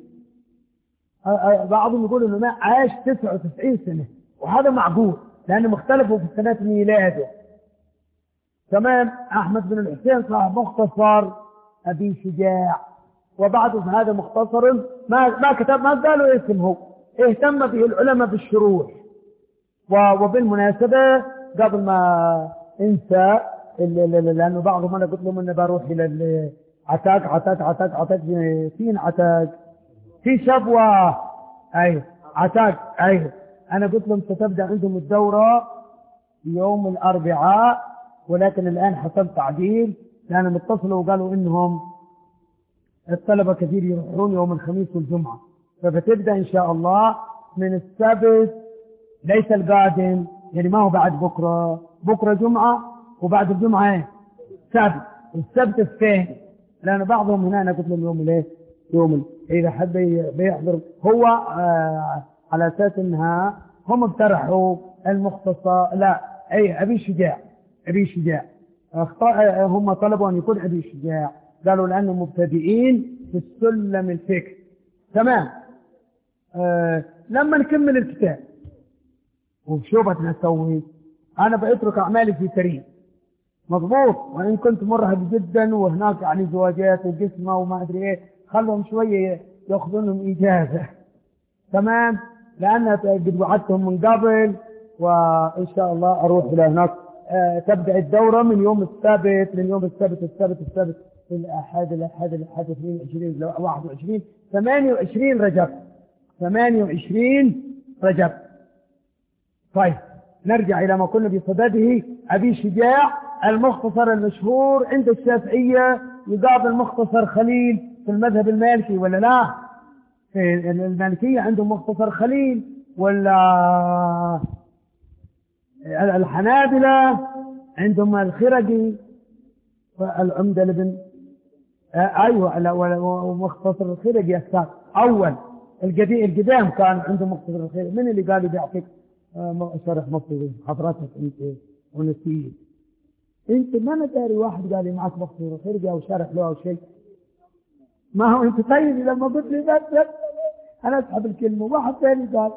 بعضهم يقول أنه ما عاش تسعة وتسعين سنة، وهذا معقول لأنهم اختلفوا في سنة ميلاده. تمام. أحمد بن الحسين صاحب مختصر أبي شجاع وبعض هذا مختصر ما ما كتب ما قالوا اسمه، اهتم به العلماء بالشروح. وبالمناسبة قبل ما انسى، لانه بعضهم انا قلت لهم اني بروح الى عتاق عتاق عتاق عتاق فين عتاق في شبوة، اي عتاق، اي انا قلت لهم ستبدا عندهم الدورة يوم الاربعاء، ولكن الان حصل تعديل لان متصلوا وقالوا انهم الطلبة كثير يروحون يوم الخميس والجمعة، فبتبدا ان شاء الله من السبت، ليس القادم، يعني ما هو بعد بكرة، بكرة جمعة وبعد الجمعة سبت، السبت الثاني، لأن بعضهم هنا أنا قلت لهم يوم الايه يوم إذا حد بيحضر هو آه على أساس إنها هم اقترحوا المختصر، لا أي أبي شجاع، أبي شجاع هم طلبوا أن يكون أبي شجاع، قالوا لأنهم مبتدئين في السلم الفكر. تمام. آه لما نكمل الكتاب وشو بدنا نسوي، أنا بأترك أعمالي في كريم مضبوط، وإن كنت مرهق جدا وهناك يعني زواجات وجسمة وما أدري إيه، خلهم شوية يأخذونهم إجازة. تمام، لأن قد وعدتهم من قبل، وإن شاء الله أروح إلى هناك. آه تبدأ الدورة من يوم السبت، من يوم السبت السبت السبت الأحد الأحد الأحد اثنين وعشرين واحد وعشرين ثمانية وعشرين رجب، ثمانية وعشرين رجب. طيب نرجع إلى ما كنا بصدده. أبي شجاع المختصر المشهور عند الشافعية يقابل مختصر خليل في المذهب المالكي ولا لا؟ في المالكية عندهم مختصر خليل، ولا الحنابلة عندهم الخرقي والعمدة لبن آه أيوة، ومختصر الخرقي أكثر أول القدام كان عندهم مختصر الخرقي. من اللي قال بيعطيك آه شرح مصري حضرتك أنت ونسيت؟ انت ما نداري واحد قال لي معك مختصر الخرقي او شرح له او شيء، ما هو انت طيب لما قلت لي بس انا اسحب الكلمه. واحد ثاني قال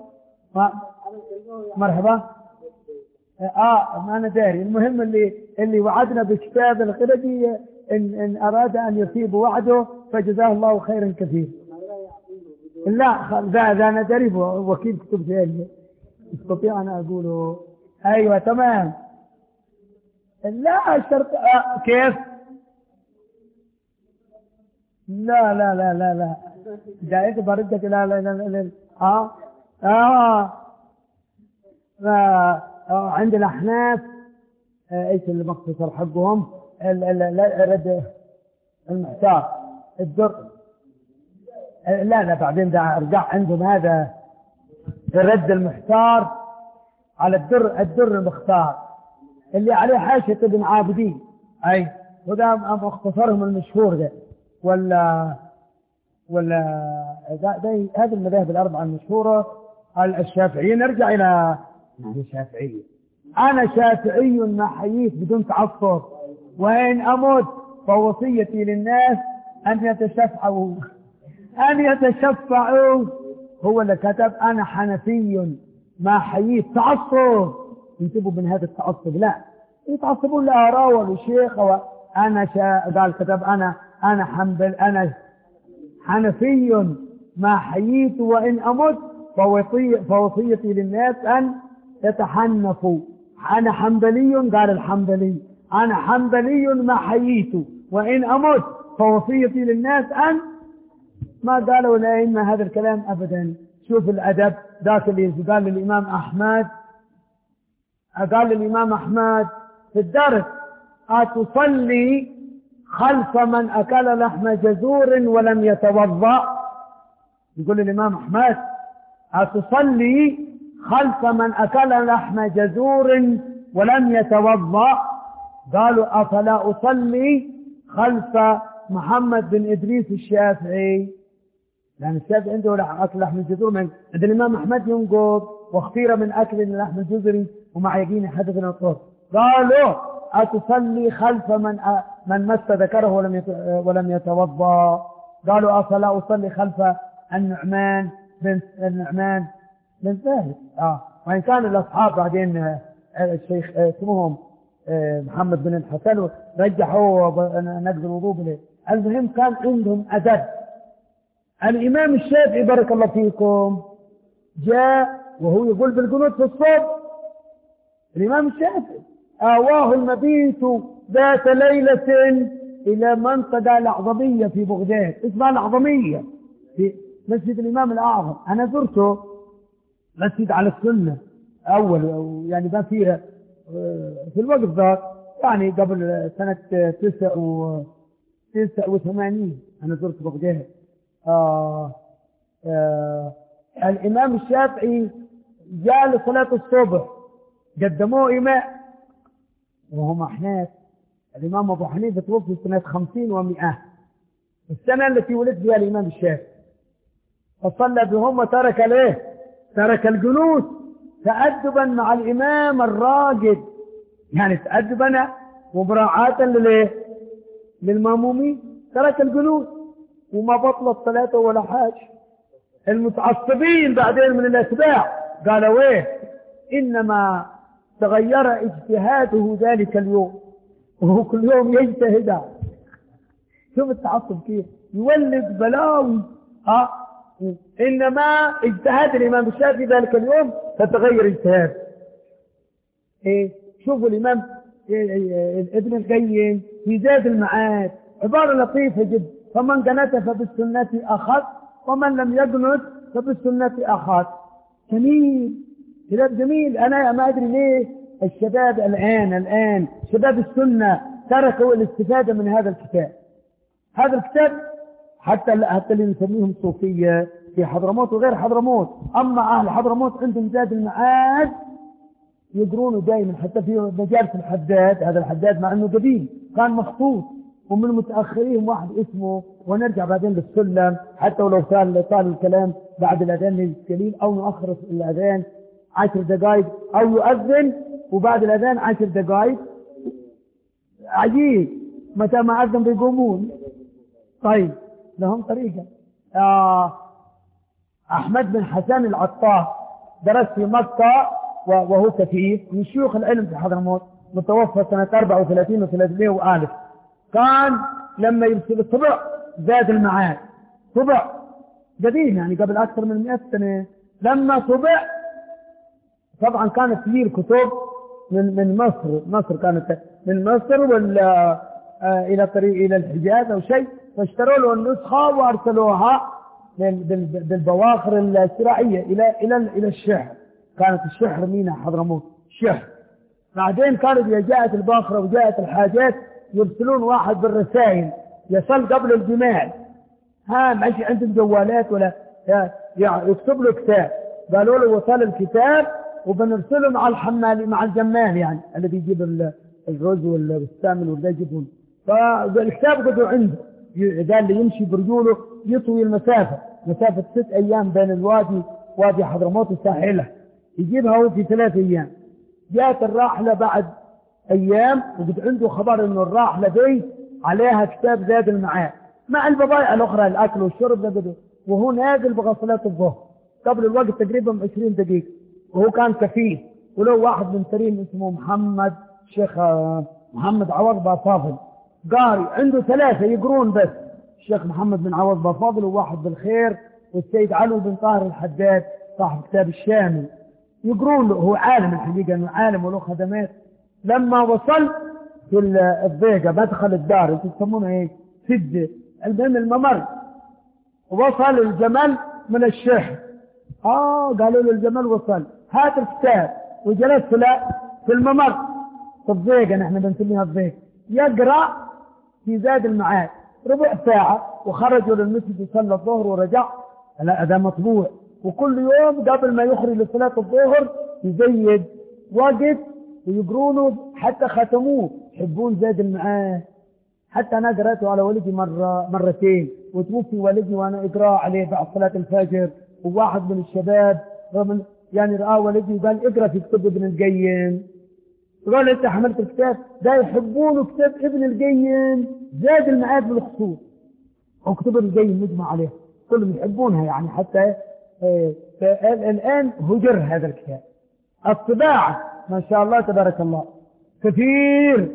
مرحبا اه ما انا داري. المهم اللي اللي وعدنا بكتاب الخرقي ان ان اراد ان يصيب وعده فجزاه الله خيرا كثير. لا ذا ذا انا داري وكيل كتب ثاني استطيع انا اقوله. ايوه تمام. لا شرط آه كيف؟ لا لا لا لا لا جايك بردك. لا لا لا لا اه اه, آه. آه. عند الأحناف آه. ايش اللي مختصر حقهم؟ الرد المحتار الدر آه. لا لا بعدين ده ارجع عندهم هذا الرد المحتار على الدر الدر المختار اللي عليه حاشية ابن عابدين، أي وده مختصرهم المشهور ده، ولا ولا ده ده هذه المذاهب الأربعة المشهورة. الشافعية نرجع إلى الشافعية. أنا شافعي ما حييت بدون تعصب، وإن أموت فوصيتي للناس أن يتشفعوا أن يتشفعوا. هو اللي كتب أنا حنفي ما حييت تعصب. ينتبهوا من هذا التعصب، لا يتعصبون لآراء والشيخ. وأنا شا... قال كتب أنا أنا حنبل أنا حنفي ما حييت وإن أمت فوصي... فوصيتي للناس أن يتحنفوا. أنا حنبلي، قال الحنبلي أنا حنبلي ما حييت وإن أمت فوصيتي للناس أن ما قالوا الأئمة هذا الكلام أبدا. شوف الأدب ذاك اللي قال للإمام أحمد، قال الإمام أحمد في الدرس أتصلي خلف من أكل لحم جزور ولم يتوضأ؟ يقول الإمام أحمد أتصلي خلف من أكل لحم جزور ولم يتوضأ؟ قالوا أفلا أصلي خلف محمد بن إدريس الشافعي، لأن الشافعي عنده أكل لحم الجزور، من عند الإمام أحمد ينقض واختير من أكل لحم الجزر ومع يقين حدثنا الطهر. قالوا أتصلي خلف من أ... من مس ذكره ولم يت... ولم يتوضا؟ قالوا أفلا أصلي خلف النعمان بن النعمان بن ثابت. اه وإن كان الأصحاب بعدين الشيخ اسمهم محمد بن الحسن رجحوا نقض الوضوء. المهم كان عندهم أدب الإمام الشافعي بارك الله فيكم جاء وهو يقول بالقنوت في الصبح. الإمام الشافعي آواه المبيت ذات ليلة إلى منطقة الأعظمية في بغداد، اسمها الأعظمية في مسجد الإمام الأعظم. أنا زرته، مسجد على السنة أول، يعني ما فيها في الوقت ذاك، يعني قبل سنة تسعة وثمانين أنا زرت بغداد. آه آه الإمام الشافعي جاء لصلاة الصبح، قدموه إمام وهم أحناف. الإمام أبو حنيفة توفي سنة خمسين ومئة، السنة التي ولد فيها الإمام الشافعي، فصلى بهم وترك له ترك الجلوس تأدبا مع الإمام الراجل، يعني تأدبا ومراعاة لليه للمامومين، ترك الجلوس وما بطلت صلاته ولا حاجة. المتعصبين بعدين من الأتباع قالوا ايه إنما تغير اجتهاده ذلك اليوم، وهو كل يوم يجتهد. شوف التعصب كيف يولد بلاوي. ها إنما اجتهاد الإمام الشافعي ذلك اليوم فتغير اجتهاد. إيه شوفوا الإمام إيه إيه ابن القيم في زاد المعاد عبارة لطيفة جدا: فمن قنت فبالسنة أخذ ومن لم يقنت فبالسنة أخذ. جميل، كلام جميل. أنا ما أدري ليه الشباب الآن الآن شباب السنة تركوا الاستفادة من هذا الكتاب. هذا الكتاب حتى حتى اللي نسميهم صوفية في حضرموت وغير حضرموت، أما أهل حضرموت عندهم زاد المعاد يقرونه دائما، حتى في مجالس الحداد. هذا الحداد مع أنه قديم كان مخطوط، ومن متأخرين واحد اسمه، ونرجع بعدين للسلم حتى ولو كان طال الكلام بعد الأذان القليل، أو نؤخر الأذان عشر دقائق، أو يؤذن وبعد الأذان عشر دقائق. عجيب، متى ما أذن بيقومون. طيب لهم طريقة. آه أحمد بن حسن العطار درس في مكة وهو كفيف من شيوخ العلم في حضرموت، متوفى سنة أربعة وثلاثين وثلاثمائة وألف. كان لما يرسل الطبع زاد المعاد، طبع قديم يعني قبل أكثر من مئة سنة. لما طبع طبعا كانت فيه الكتب من من مصر، مصر كانت من مصر ولا آه إلى طريق إلى الحجاز أو شيء، فاشتروا له النسخة وأرسلوها بالبواخر الشراعية إلى إلى إلى الشحر. كانت الشحر مينا حضرموت الشحر. بعدين كانت إذا جاءت الباخرة وجاءت الحاجات يرسلون واحد بالرسائل يصل قبل الجماع. ها ماشي عندهم جوالات ولا يعني يكتب له كتاب، قالوا له وصل الكتاب وبنرسله مع الحمال مع الجمال، يعني الذي يجيب الرز والسامن والذي يجيبون. فالكتاب قدوا عنده، قال لي يمشي برجوله يطوي المسافة، مسافة ست أيام بين الوادي وادي حضرموت وساحله، يجيبها هو في ثلاث أيام. جاءت الراحلة بعد أيام وقد عنده خبر إنه الراحلة دي عليها كتاب زاد المعاد مع البضائع الأخرى الأكل والشرب ده بده، وهو نازل بغى صلاة الظهر قبل الوقت تقريبا عشرين دقيقة، وهو كان كفيف. ولو واحد من سرين اسمه محمد الشيخ محمد عوض بافاضل قاري، عنده ثلاثة يقرون بس، الشيخ محمد بن عوض بافاضل وواحد بالخير والسيد علو بن طاهر الحداد صاحب كتاب الشامي، يقرون له. هو عالم الحقيقة انه عالم وله خدمات. لما وصل في الضيقة مدخل الدار انتم تسمونها ايه سد المهم الممر، وصل الجمل من الشحر. اه قالوا له الجمل وصل، هات الكتاب. وجلست له في الممر في الضيقة، نحن بنسميها الضيقة، يقرأ في زاد المعاد ربع ساعة، وخرجوا للمسجد وصلى الظهر ورجع. لا هذا مطبوع، وكل يوم قبل ما يخرج لصلاة الظهر يزيد وقت ويقرونه حتى ختموه. يحبون زاد المعاد. حتى أنا قرأته على والدي مرة مرتين، وتوفي والدي وأنا إقرأ عليه بعد صلاة الفجر. وواحد من الشباب رغم يعني رأى والدي وقال اقرأ في كتب ابن القيم، قال أنت حملت الكتاب ده. يحبونه كتاب ابن القيم زاد المعاد بالخصوص، وكتب ابن القيم مجمع عليه كلهم يحبونها يعني. حتى الآن هجر هذا الكتاب. الطباعة ما شاء الله تبارك الله كثير.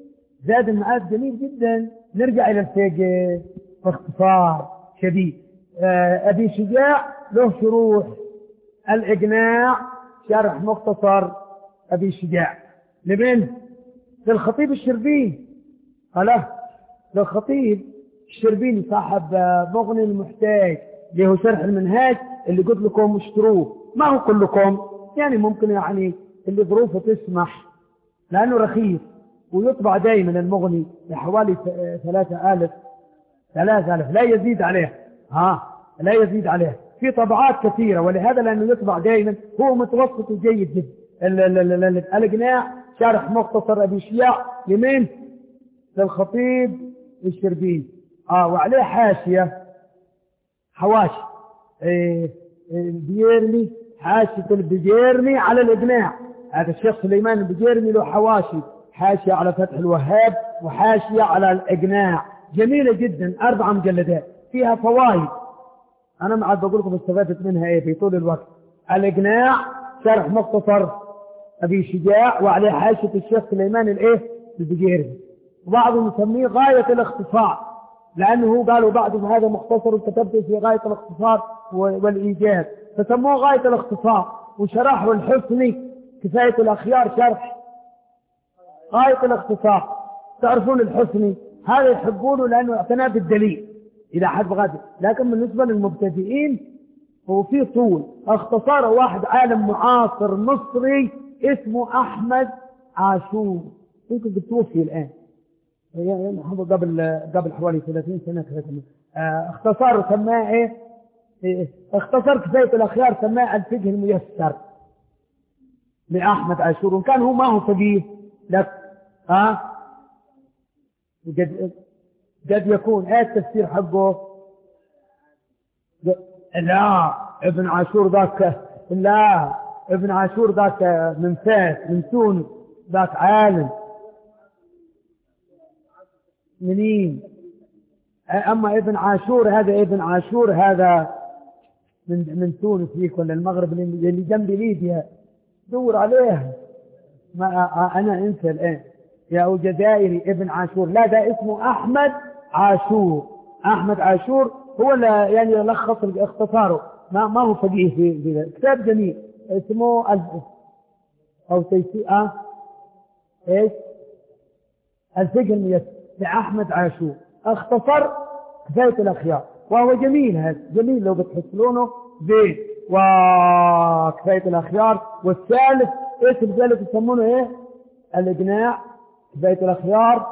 زاد المعاد جميل جدا. نرجع إلى الفقه باختصار شديد. أبي شجاع له شروح. الإقناع شرح مختصر أبي شجاع لمن؟ للخطيب الشربيني. خلاص للخطيب الشربيني صاحب مغني المحتاج اللي هو شرح المنهاج اللي قلت لكم اشتروه. ما هو كلكم يعني، ممكن يعني اللي ظروفه تسمح لأنه رخيص، ويطبع دائما المغني بحوالي ثلاثة آلاف ثلاثة آلاف لا يزيد عليه. ها لا يزيد عليه في طبعات كثيرة، ولهذا لأنه يطبع دائما هو متوسط وجيد جدا. الإقناع شرح مختصر أبي شجاع لمين؟ للخطيب الشربيني. آه وعليه حاشية حواشي إيه البيرمي، حاشية البيرمي على الإقناع. هذا الشيخ سليمان البيرمي له حواشي، حاشية على فتح الوهاب وحاشية على الإقناع جميلة جدا، أربع مجلدات فيها فوائد. أنا ما عاد بقول لكم استفادت منها إيه في طول الوقت. الإقناع شرح مختصر أبي شجاع وعليه حاشية الشيخ سليمان الإيه البيرمي، وبعضهم يسميه غاية الاختصار لأنه قالوا بعضهم هذا مختصر وكتبته في غاية الاختصار والإيجاز فسموه غاية الاختصار. وشرحه الحسني كفاية الأخيار شرح غاية الاختصار. تعرفون الحسني هذا يحبونه لأنه اعتنى بالدليل إذا حد غادر، لكن بالنسبة للمبتدئين هو فيه طول. اختصاره واحد عالم معاصر مصري اسمه أحمد عاشور، يمكن بتوفي الآن يعني قبل قبل حوالي ثلاثين سنة. اختصار سماه ايه؟ إيه؟ اختصر كفاية الأخيار سماه الفقه الميسر لأحمد عاشور. وكان هو ما هو فقيه لك ها قد قد يكون ايه التفسير حقه؟ لا ابن عاشور ذاك، لا ابن عاشور ذاك من فاس من تونس، ذاك عالم منين. أما ابن عاشور هذا ابن عاشور هذا من من تونس ذيك ولا المغرب اللي جنب ليبيا، دور عليه. ما أنا أنسى الآن يا جزائري ابن عاشور. لا ده اسمه أحمد عاشور. أحمد عاشور هو اللي يعني لخص اختصاره، ما ما هو فقيه في كتاب جميل اسمه الف أو تيسير إيش الفقه الميسر لأحمد عاشور. اختصر كفاية الأخيار وهو جميل، هذا جميل لو بتحصلونه زين. وكفاية الأخيار والثالث ايش الثالث يسمونه ايه؟ الإقناع. كفاية الأخيار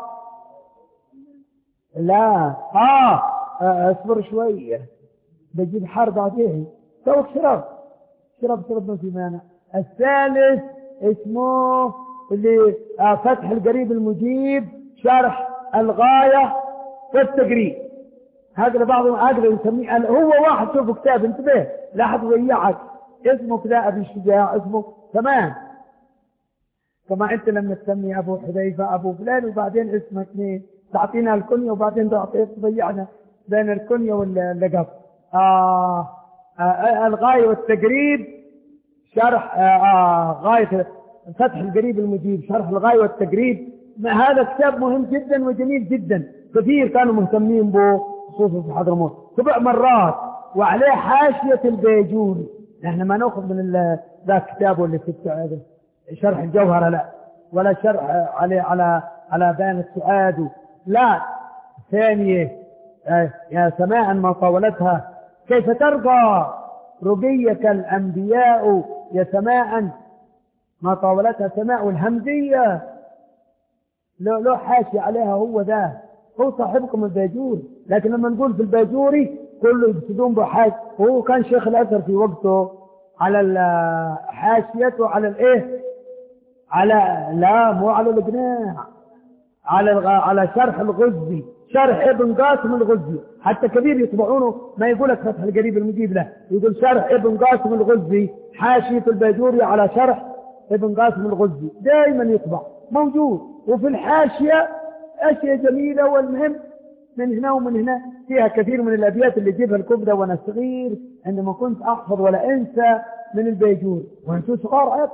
لا آه, آه اصبر شوية بجيب حرب عليه توك شرب شرب شرب ما في مانع. الثالث اسمه اللي آه فتح القريب المجيب شرح الغاية والتقريب. هذا بعضهم أقدر يسميه هو واحد. شوفوا كتاب انتبه لا حد يضيعك اسمه كذا أبي شجاع اسمه تمام كما أنت لما تسمي أبو حذيفة أبو فلان وبعدين اسمك اثنين تعطينا الكنية وبعدين تعطينا تضيعنا بين الكنية واللقب. آه آه الغاية والتقريب شرح آه آه غاية فتح القريب المجيب شرح الغاية والتقريب. هذا كتاب مهم جدا وجميل جدا، كثير كانوا مهتمين به خصوصا في حضرموت سبع مرات. وعليه حاشية البيجوري. نحن ما نأخذ من ذا الكتاب اللي في شرح الجوهرة لا، ولا شرح عليه على على بيان السعاد لا. ثانية يا سماء ما طاولتها كيف ترضى رقيك الأنبياء يا سماء ما طاولتها سماء الهمزية. لو لو حاشي عليها هو ذا هو صاحبكم البيجوري. لكن لما نقول في البيجوري كله يقصدون بحاجة، وهو كان شيخ الأثر في وقته على حاشيته على الايه على لا مو على الإقناع على الغ... على شرح الغزي شرح ابن قاسم الغزي. حتى كبير يطبعونه ما يقولك فتح القريب المجيب له، يقول شرح ابن قاسم الغزي حاشية البيجوري على شرح ابن قاسم الغزي دائما يطبع موجود. وفي الحاشية أشياء جميلة. والمهم من هنا ومن هنا فيها كثير من الأبيات اللي جيبها الكبرى وأنا صغير عندما كنت أحفظ ولا أنسى من البيجوري وأنتوا صغار عيب.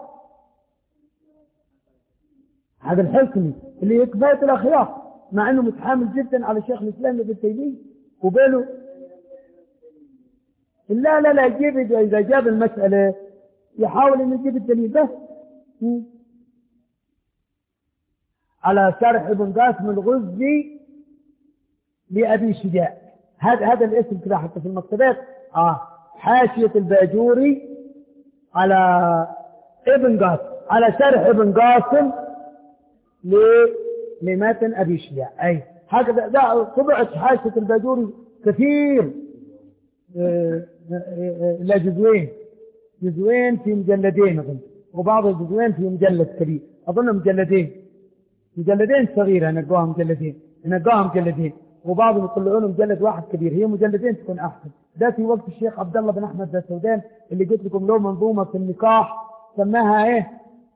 هذا الحسني اللي يكفاية الأخيار مع أنه متحامل جدا على شيخ الإسلام ابن تيمية وباله لا لا لا يجيب، إذا جاب المسألة يحاول أن يجيب الدليل بس. على شرح ابن قاسم الغزي لأبي شجاع، هذا هذا الاسم كذا حتى في المكتبات. آه حاشية الباجوري على ابن قاسم، على شرح ابن قاسم لمتن أبي شجاع. أي هكذا ده طبعت حاشية الباجوري كثير، آه آه لا جزوين، جزوين في مجلدين أظن، وبعض الجزوين في مجلد كبير، أظن مجلدين مجلدين صغيرة نقوها مجلدين نقوها مجلدين، وبعضهم يطلعون مجلد واحد كبير. هي مجلدين تكون أحسن. ده في وقت الشيخ عبد الله بن أحمد السودان اللي قلت لكم له منظومة في النكاح سماها إيه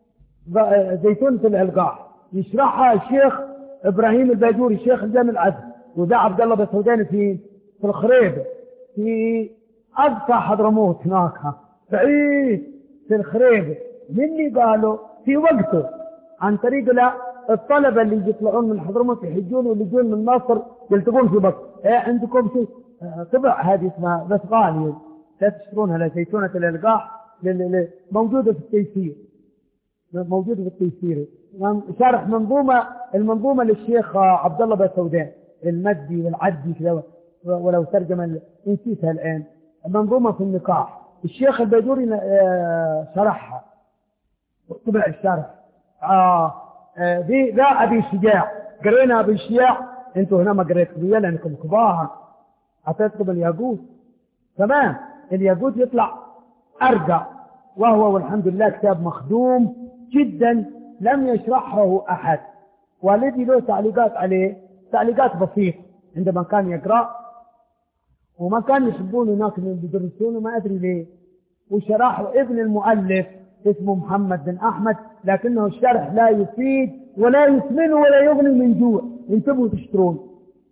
زيتونة الإلقاح، يشرحها الشيخ إبراهيم الباجوري شيخ الجامع العدل، وده عبد الله بن السودان في في الخريبة في أقصى حضرموت هناك بعيد في الخريبة. من اللي قالوا في وقته عن طريق لا الطلبة اللي يطلعون من حضرموت يحجون واللي يجون من مصر يلتقون في بكر. ايه عندكم شيء طبع هذه اسمها بس غالية لا تشترونها، لزيتونة الإلقاح موجودة في التيسير، موجودة في التيسير. شارح منظومة المنظومة للشيخ عبد الله بن سودان المدي والعدي كذا، ولو ترجم نسيتها الآن. منظومة في النكاح الشيخ الباجوري شرحها طبع الشرح. آه دي ذا أبي شجاع، قرينا أبي شجاع، انتوا هنا ما قريتوا بيا لأنكم كبار. أعطيتكم الياقوت تمام، الياقوت يطلع أرجع، وهو والحمد لله كتاب مخدوم جدا لم يشرحه أحد، والذي له تعليقات عليه تعليقات بسيطة عندما كان يقرأ، وما كان يحبون هناك من يدرسونه ما أدري ليه. وشرحه ابن المؤلف اسمه محمد بن أحمد، لكنه الشرح لا يفيد ولا يسمن ولا يغني من جوع، انتبهوا تشترون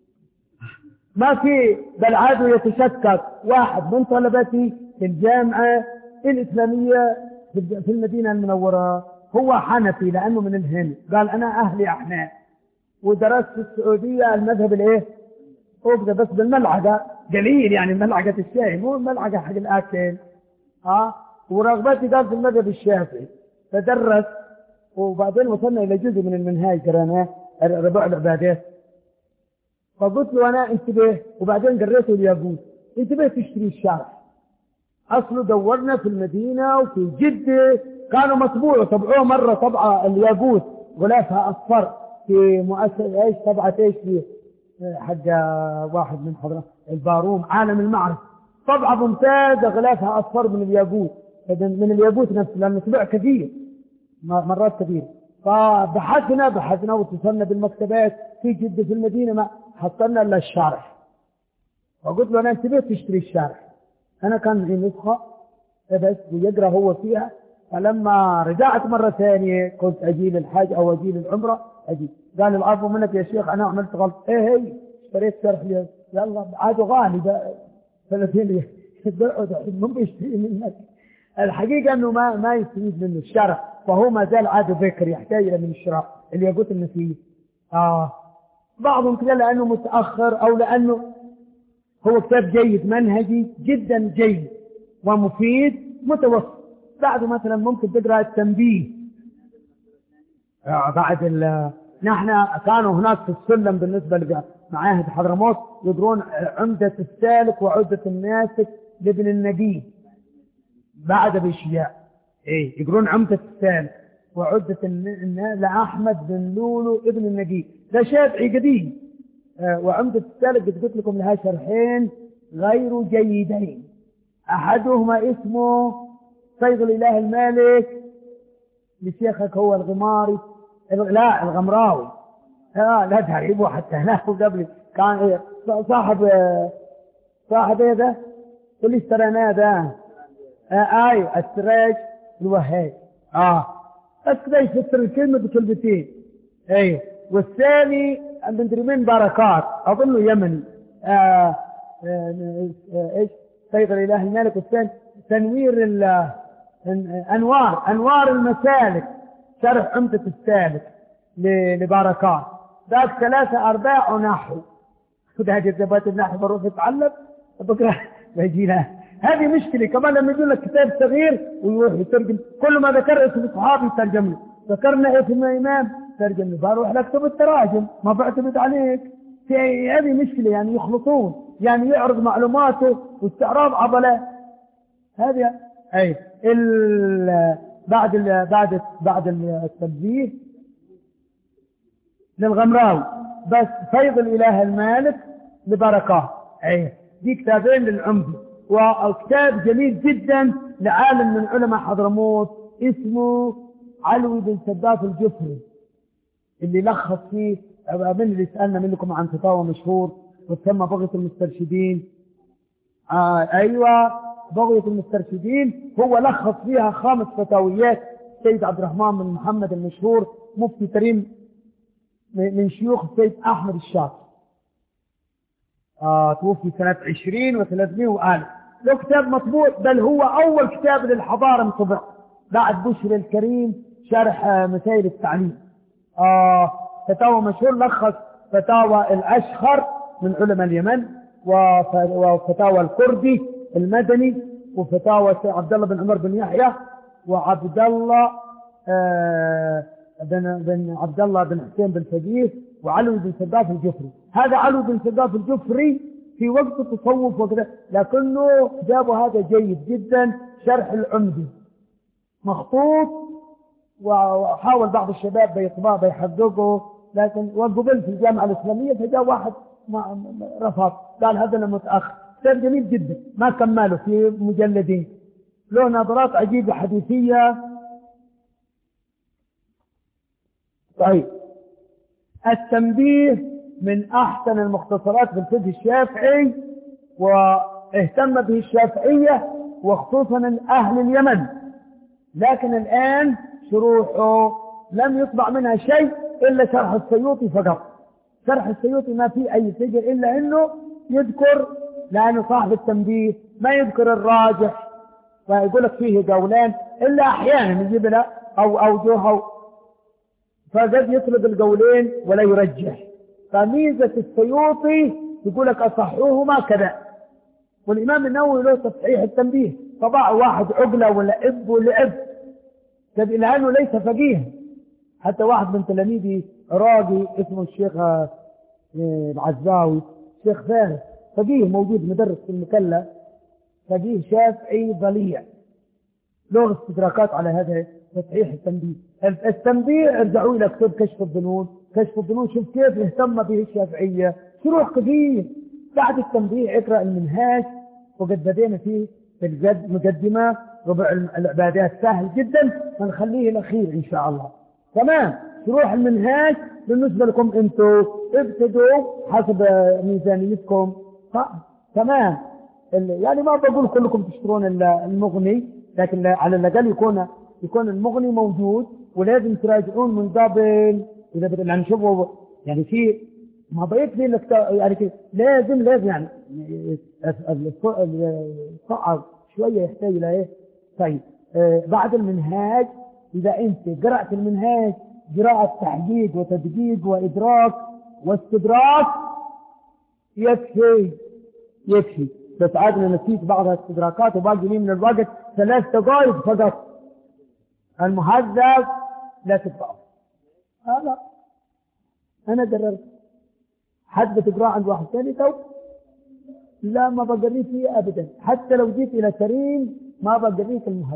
ما في. بل عادوا يتشكك واحد من طلبتي في الجامعة الإسلامية في المدينة المنورة، هو حنفي لأنه من الهند، قال أنا أهلي أحناف ودرست في السعودية المذهب الإيه أبدأ بس بالملعقة قليل، يعني ملعقة الشاي مو الملعقة حق الأكل. ها ورغبتي قال في المذهب الشافعي فدرس، وبعدين وصلنا إلى جزء من المنهاج قرأناه ربع العبادات. فقلت له أنا انتبه، وبعدين قريته الياقوت انتبه تشتري الشرح. أصله دورنا في المدينة وفي جدة كانوا مطبوعوا طبعوه مرة طبعة الياقوت غلافها أصفر في مؤسسة ايش طبعة ايش في حق واحد من حضرات الباروم عالم المعرفة، طبعة ممتازة غلافها أصفر من الياقوت، من الياقوت نفسه لأنه طبع كثير مرات كثير. فبحثنا بحثنا واتصلنا بالمكتبات في جدة في المدينة ما حصلنا إلا الشارح. وقلت له أنا انتبهت تشتري الشارح، أنا كان في نسخة بس ويقرأ هو فيها. فلما رجعت مرة ثانية كنت أجي للحج أو أجي للعمرة أجي، قال العفو منك يا شيخ أنا عملت غلط. إيه هي اشتريت شرح لي، يلا عاده غالي ده ثلاثين لي من بيشتري منك. الحقيقة أنه ما ما يستفيد منه الشرح، فهو ما زال عاده ذكر يحتاج إلى من الشراء اللي يقول النسيج. آه بعضهم كذا لأنه متأخر أو لأنه هو كتاب جيد منهجي جدا جيد ومفيد متوسط. بعده مثلا ممكن تقرأ التنبيه. آه بعد ال نحن كانوا هناك في السلم بالنسبة لمعاهد حضرموت يقرون عمدة السالك وعدة الناسك لابن النجيب بعد بشياء. ايه يقرون عمدة السالك وعدة الناسك لأحمد بن لولو ابن النجيب، ده شافعي قديم. آه وعمدة السالك قد قلت لكم لها شرحين غير جيدين، أحدهما اسمه صيغ الإله المالك لشيخك هو الغماري لا الغمراوي، آه لا تعرفوا حتى هناك قبل كان صاحب صاحب ايه ده اللي اشتريناه ده آه اي السراج الوهاج. اه بس كده يفسر الكلمة بكلمتين. اي والثاني من من بركات اظنه يمني. آه آه آه ايش صيغ الإله المالك، والثاني تنوير أنوار أنوار المسالك شرح عمدة السالك لبركات. ذاك ثلاثة أرباع ونحو، ده جذبات النحو بروح أتعلم بكرة بيجينا هذه مشكلة كمان لما يجي لك كتاب صغير ويروح يترجم، كل ما ذكر اسم الصحابي يترجم له، ذكرنا اسم الإمام ترجم له، بروح لأكتب التراجم ما بعتمد عليك. في هذه مشكلة، يعني يخلطون، يعني يعرض معلوماته واستعراض عضلات. هذه أي ال بعد ال بعد بعد التنبيه للغمراوي بس فيض الإله المالك لبركات. أي دي كتابين للعمدي، وكتاب جميل جدا لعالم من علماء حضرموت اسمه علوي بن سداف الجفري، اللي لخص فيه من اللي سألنا منكم عن فتاوى مشهور وتسمى بغية المسترشدين. آه أيوة بغية المسترشدين، هو لخص فيها خامس فتاويات سيد عبد الرحمن بن محمد المشهور مفتي كريم من شيوخ السيد أحمد الشافعي. آه توفي سنة عشرين وثلاثمائة وآلف. له كتاب مطبوع، بل هو أول كتاب للحضارة انطبع بعد بشر الكريم شرح مسائل التعليم. آه فتاوى مشهور، لخص فتاوى الأشخر من علماء اليمن، وفتاوى الكردي المدني، وفتاوى عبد الله بن عمر بن يحيى، وعبد الله آه بن بن عبد الله بن حسين بن فقيه، وعلوي بن سداف الجفري. هذا علوي بن سداف الجفري في وقت التصوف وكذا، لكنه كتابه هذا جيد جدا، شرح العمدي مخطوط، وحاول بعض الشباب بيطبعه بيحققه، لكن وقبل في الجامعة الإسلامية فجاء واحد رفض قال هذا أنا متأخر. كتاب جميل جدا ما كمله في مجلدين، له نظرات عجيبة حديثية. طيب التنبيه من أحسن المختصرات في الفقه الشافعي، واهتم به الشافعية وخصوصا أهل اليمن، لكن الآن شروحه لم يطبع منها شيء إلا شرح السيوطي فقط. شرح السيوطي ما فيه أي فقه إلا أنه يذكر، لأنه صاحب التنبيه ما يذكر الراجح، فيقول لك فيه قولان إلا أحيانا يجيب له أو أوجهه، فقد يطلب القولين ولا يرجح. فميزة السيوطي يقول لك أصحوهما كذا، والإمام النووي له تصحيح التنبيه، طبع واحد عقلة ولا إب ولا إب، لأنه ليس فقيه. حتى واحد من تلاميذي راقي اسمه الشيخ العزاوي، شيخ فارس فقيه موجود مدرس في المكلة، فقيه شافعي ضليع، له استدراكات على هذا تصحيح التنبيه. التنبيه ارجعوا إلى كتاب كشف الظنون، كشف الظنون شوف كيف اهتم به الشافعية، شروح كثير. بعد التنبيه اقرأ المنهاج، وقد بدينا فيه في المقدمة ربع العبادات سهل جدا، هنخليه الأخير إن شاء الله. تمام. شروح المنهاج بالنسبة لكم انتوا ابتدوا حسب ميزانيتكم. تمام. يعني ما بقول كلكم تشترون المغني، لكن على الأقل يكون يكون المغني موجود، ولازم تراجعون من قبل إذا بدنا نشوفه. يعني في ما بيكفي انك يعني كده لازم لازم يعني الصعب شوية يحتاج إلى إيه. طيب آه بعد المنهاج، إذا أنت قرأت المنهاج قراءة تحقيق وتدقيق وإدراك واستدراك يكفي يكفي. بس عادنا نسيت بعض الاستدراكات وباقي لي من الوقت ثلاث دقائق فقط. المهذب لا تقرأ، هذا أنا قررت. حد بتقرأ عند واحد ثاني تو لا ما بقريه فيه أبدا، حتى لو جيت إلى كريم ما بقريك المهذب.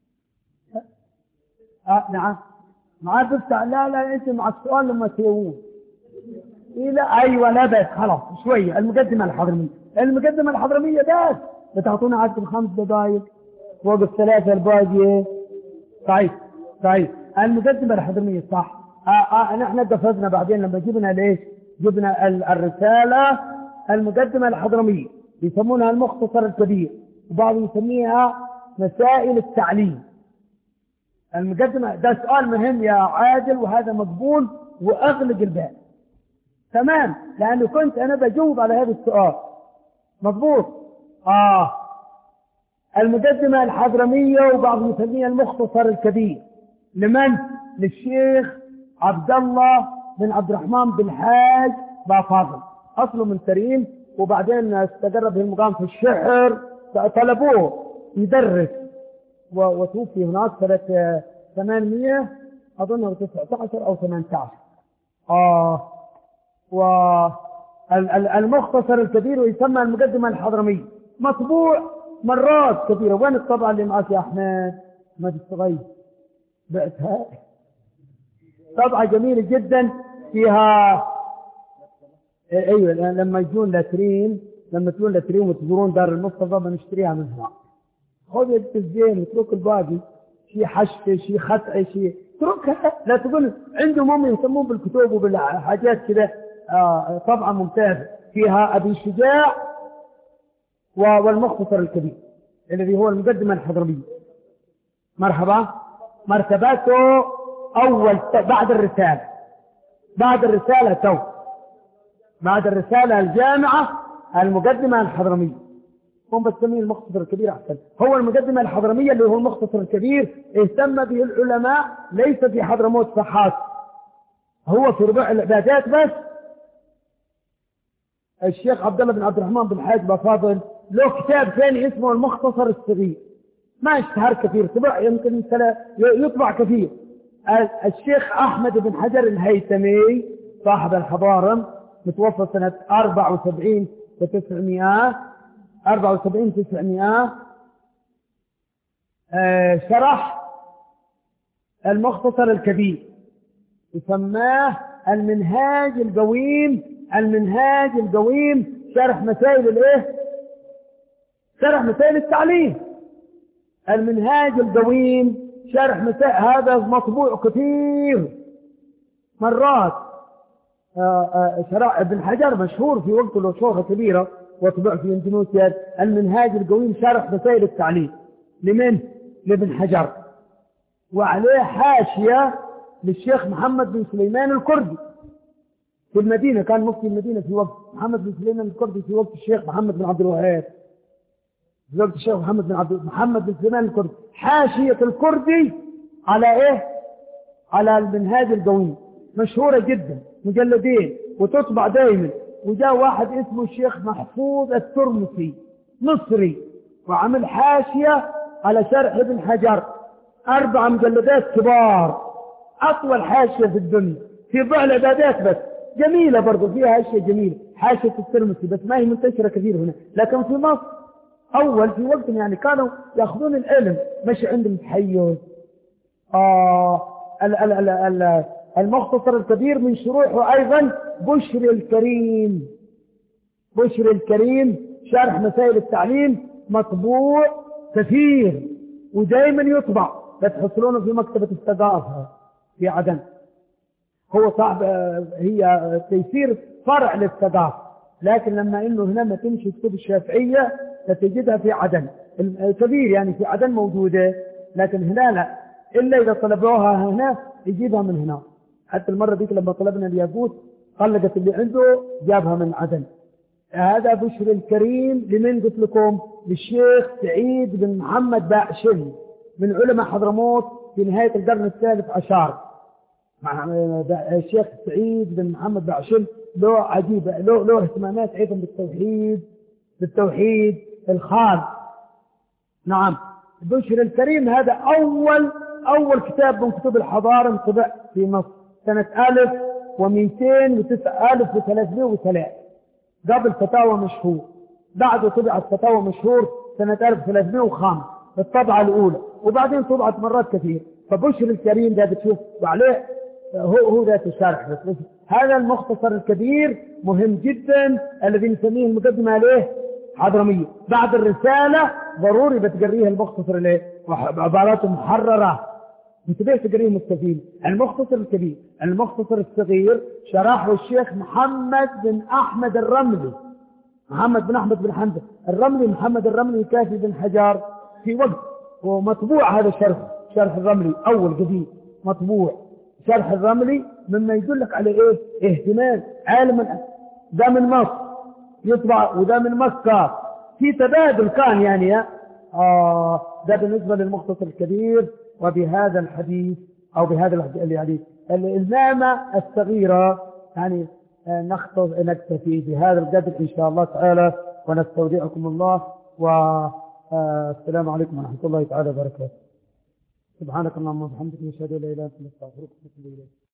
آه نعم معاه بفتح. لا لا أنت مع السؤال لما تيوون إلى أيوة لا بس خلاص شوية. المقدمة الحضرمية المقدمة الحضرمية بس بتعطونا عدد خمس دقائق فوق الثلاثة الباقية. طيب طيب المقدمة الحضرمية صح. آه آه نحن قفزنا بعدين لما جبنا ليش جبنا الرسالة المقدمة الحضرمية، يسمونها المختصر الكبير، وبعض يسميها مسائل التعليم. المقدمة ده سؤال مهم يا عادل، وهذا مقبول وأغلق الباب. تمام، لأنه كنت أنا بجاوب على هذا السؤال. مضبوط. آه المقدمة الحضرمية وبعض يسميها المختصر الكبير. لمن؟ للشيخ عبد الله بن عبد الرحمن بن حاج بافاضل، أصله من تريم، وبعدين استقر به المقام في الشحر، طلبوه يدرس وتوفي هناك سنة ثمانمائة أظنه تسعة عشر أو ثمانية عشر. آه والمختصر الكبير يسمى المقدمة الحضرمية، مطبوع مرات كثيرة. وين الطبعة اللي معك يا أحمد؟ ما تستغيث بعتها، طبعة جميلة جدا فيها. ايوه لما يجون لاترين، لما تجون لاترين وتزورون دار المصطفى بنشتريها من هنا. خذ التسجيل واترك الباقي، شيء حشفه شيء خطأ شيء اتركها، لا تقول عندهم هم يهتمون بالكتب وبالحاجات كذا. آه طبعا ممتازة فيها أبي شجاع والمختصر الكبير الذي هو المقدمة الحضرمية. مرحبا. مرتباته أول بعد الرسالة، بعد الرسالة تو بعد الرسالة الجامعة المقدمة الحضرمية. هم بسميه المختصر الكبير أحسن. هو المقدمة الحضرمية اللي هو المختصر الكبير اهتم به العلماء ليس في حضرموت فحاس، هو في ربع العبادات بس. الشيخ عبد الله بن عبد الرحمن بن حاج بفاضل له كتاب ثاني اسمه المختصر الصغير، ما اشتهر كثير، طبع يمكن يطبع كثير. الشيخ أحمد بن حجر الهيثمي صاحب الحضارم متوفى سنة أربعة وسبعين وتسعمائة أربعة وسبعين تسعمائة. آه شرح المختصر الكبير يسماه المنهاج القويم. المنهاج القويم شرح مسائل الايه؟ شرح مسائل التعليم. المنهاج القويم شرح مسائل، هذا مطبوع كثير مرات. آه آه شرح ابن حجر مشهور في وقته له شهرة كبيرة وطبع في اندونيسيا. المنهاج القويم شرح مسائل التعليم لمن؟ لابن حجر، وعليه حاشية للشيخ محمد بن سليمان الكردي في المدينة، كان مفتي المدينة في وقت محمد بن سليمان الكردي، في وقت الشيخ محمد بن عبد الوهاب، في وقت الشيخ محمد بن عبد محمد بن سليمان الكردي. حاشية الكردي على ايه؟ على المنهاج القويم، مشهورة جدا، مجلدين وتطبع دائما. وجاء واحد اسمه الشيخ محفوظ الترمسي مصري وعمل حاشية على شرح ابن حجر، أربع مجلدات كبار، أطول حاشية في الدنيا في ضع العبادات بس، جميلة برضو فيها أشياء جميلة. حاشية الترمسي بس ما هي منتشرة كثير هنا، لكن في مصر أول في وقت يعني كانوا يأخذون العلم مش عندهم تحيز. آه ال ال ال ال المختصر الكبير من شروحه أيضا بشر الكريم. بشر الكريم شرح مسائل التعليم، مطبوع كثير ودائما يطبع، بتحصلونه في مكتبة الثقافة في عدن. هو صعب، هي تيسير فرع للثقافة، لكن لما انه هنا ما تمشي كتب الشافعية فتجدها في عدن الكبير، يعني في عدن موجودة، لكن هنا لا، إلا إذا طلبوها هنا يجيبها من هنا. حتى المرة ديك لما طلبنا الياقوت خلقت اللي عنده جابها من عدن. هذا بشر الكريم لمن قلت لكم؟ للشيخ سعيد بن محمد باعشل من علماء حضرموت في نهاية القرن الثالث عشر. الشيخ سعيد بن محمد باعشل له عجيبة، له, له اهتمامات أيضا بالتوحيد، بالتوحيد الخاص. نعم بشر الكريم هذا أول أول كتاب من كتب الحضارة انطبع في مصر سنة ألف ومئتين وتسعة ألف وثلاثمائة وثلاثة، قبل فتاوى مشهور، بعده طبعت فتاوى مشهور سنة ألف وثلاثمائة وخمسة الطبعة الأولى، وبعدين طبعت مرات كثير. فبشر الكريم ده بتشوف وعليه هو هو ذات الشرح. بس هذا المختصر الكبير مهم جدا الذي نسميه المقدمة عليه حضرمية. بعد الرسالة ضروري بتقريه المختصر له عباراته محررة، انتبه تقريه مستفيد. المختصر الكبير. المختصر الصغير شرحه الشيخ محمد بن أحمد الرملي، محمد بن أحمد بن حمد الرملي، محمد الرملي كافي بن حجار في وقت، ومطبوع هذا الشرح، شرح الرملي أول قديم مطبوع. شرح الرملي مما يدلك على إيه؟ اهتمام عالم. ده من مصر يطبع وده من مكة، في تبادل كان يعني. آه ده بالنسبة للمختصر الكبير. وبهذا الحديث أو بهذا الحديث الإلزامة الصغيرة يعني نكتفي بهذا القدر إن شاء الله تعالى، ونستودعكم الله و آه السلام عليكم ورحمة الله تعالى وبركاته. سبحانك اللهم وبحمدك نشهد ان لا اله الا انت نستغفرك ونتوب اليك.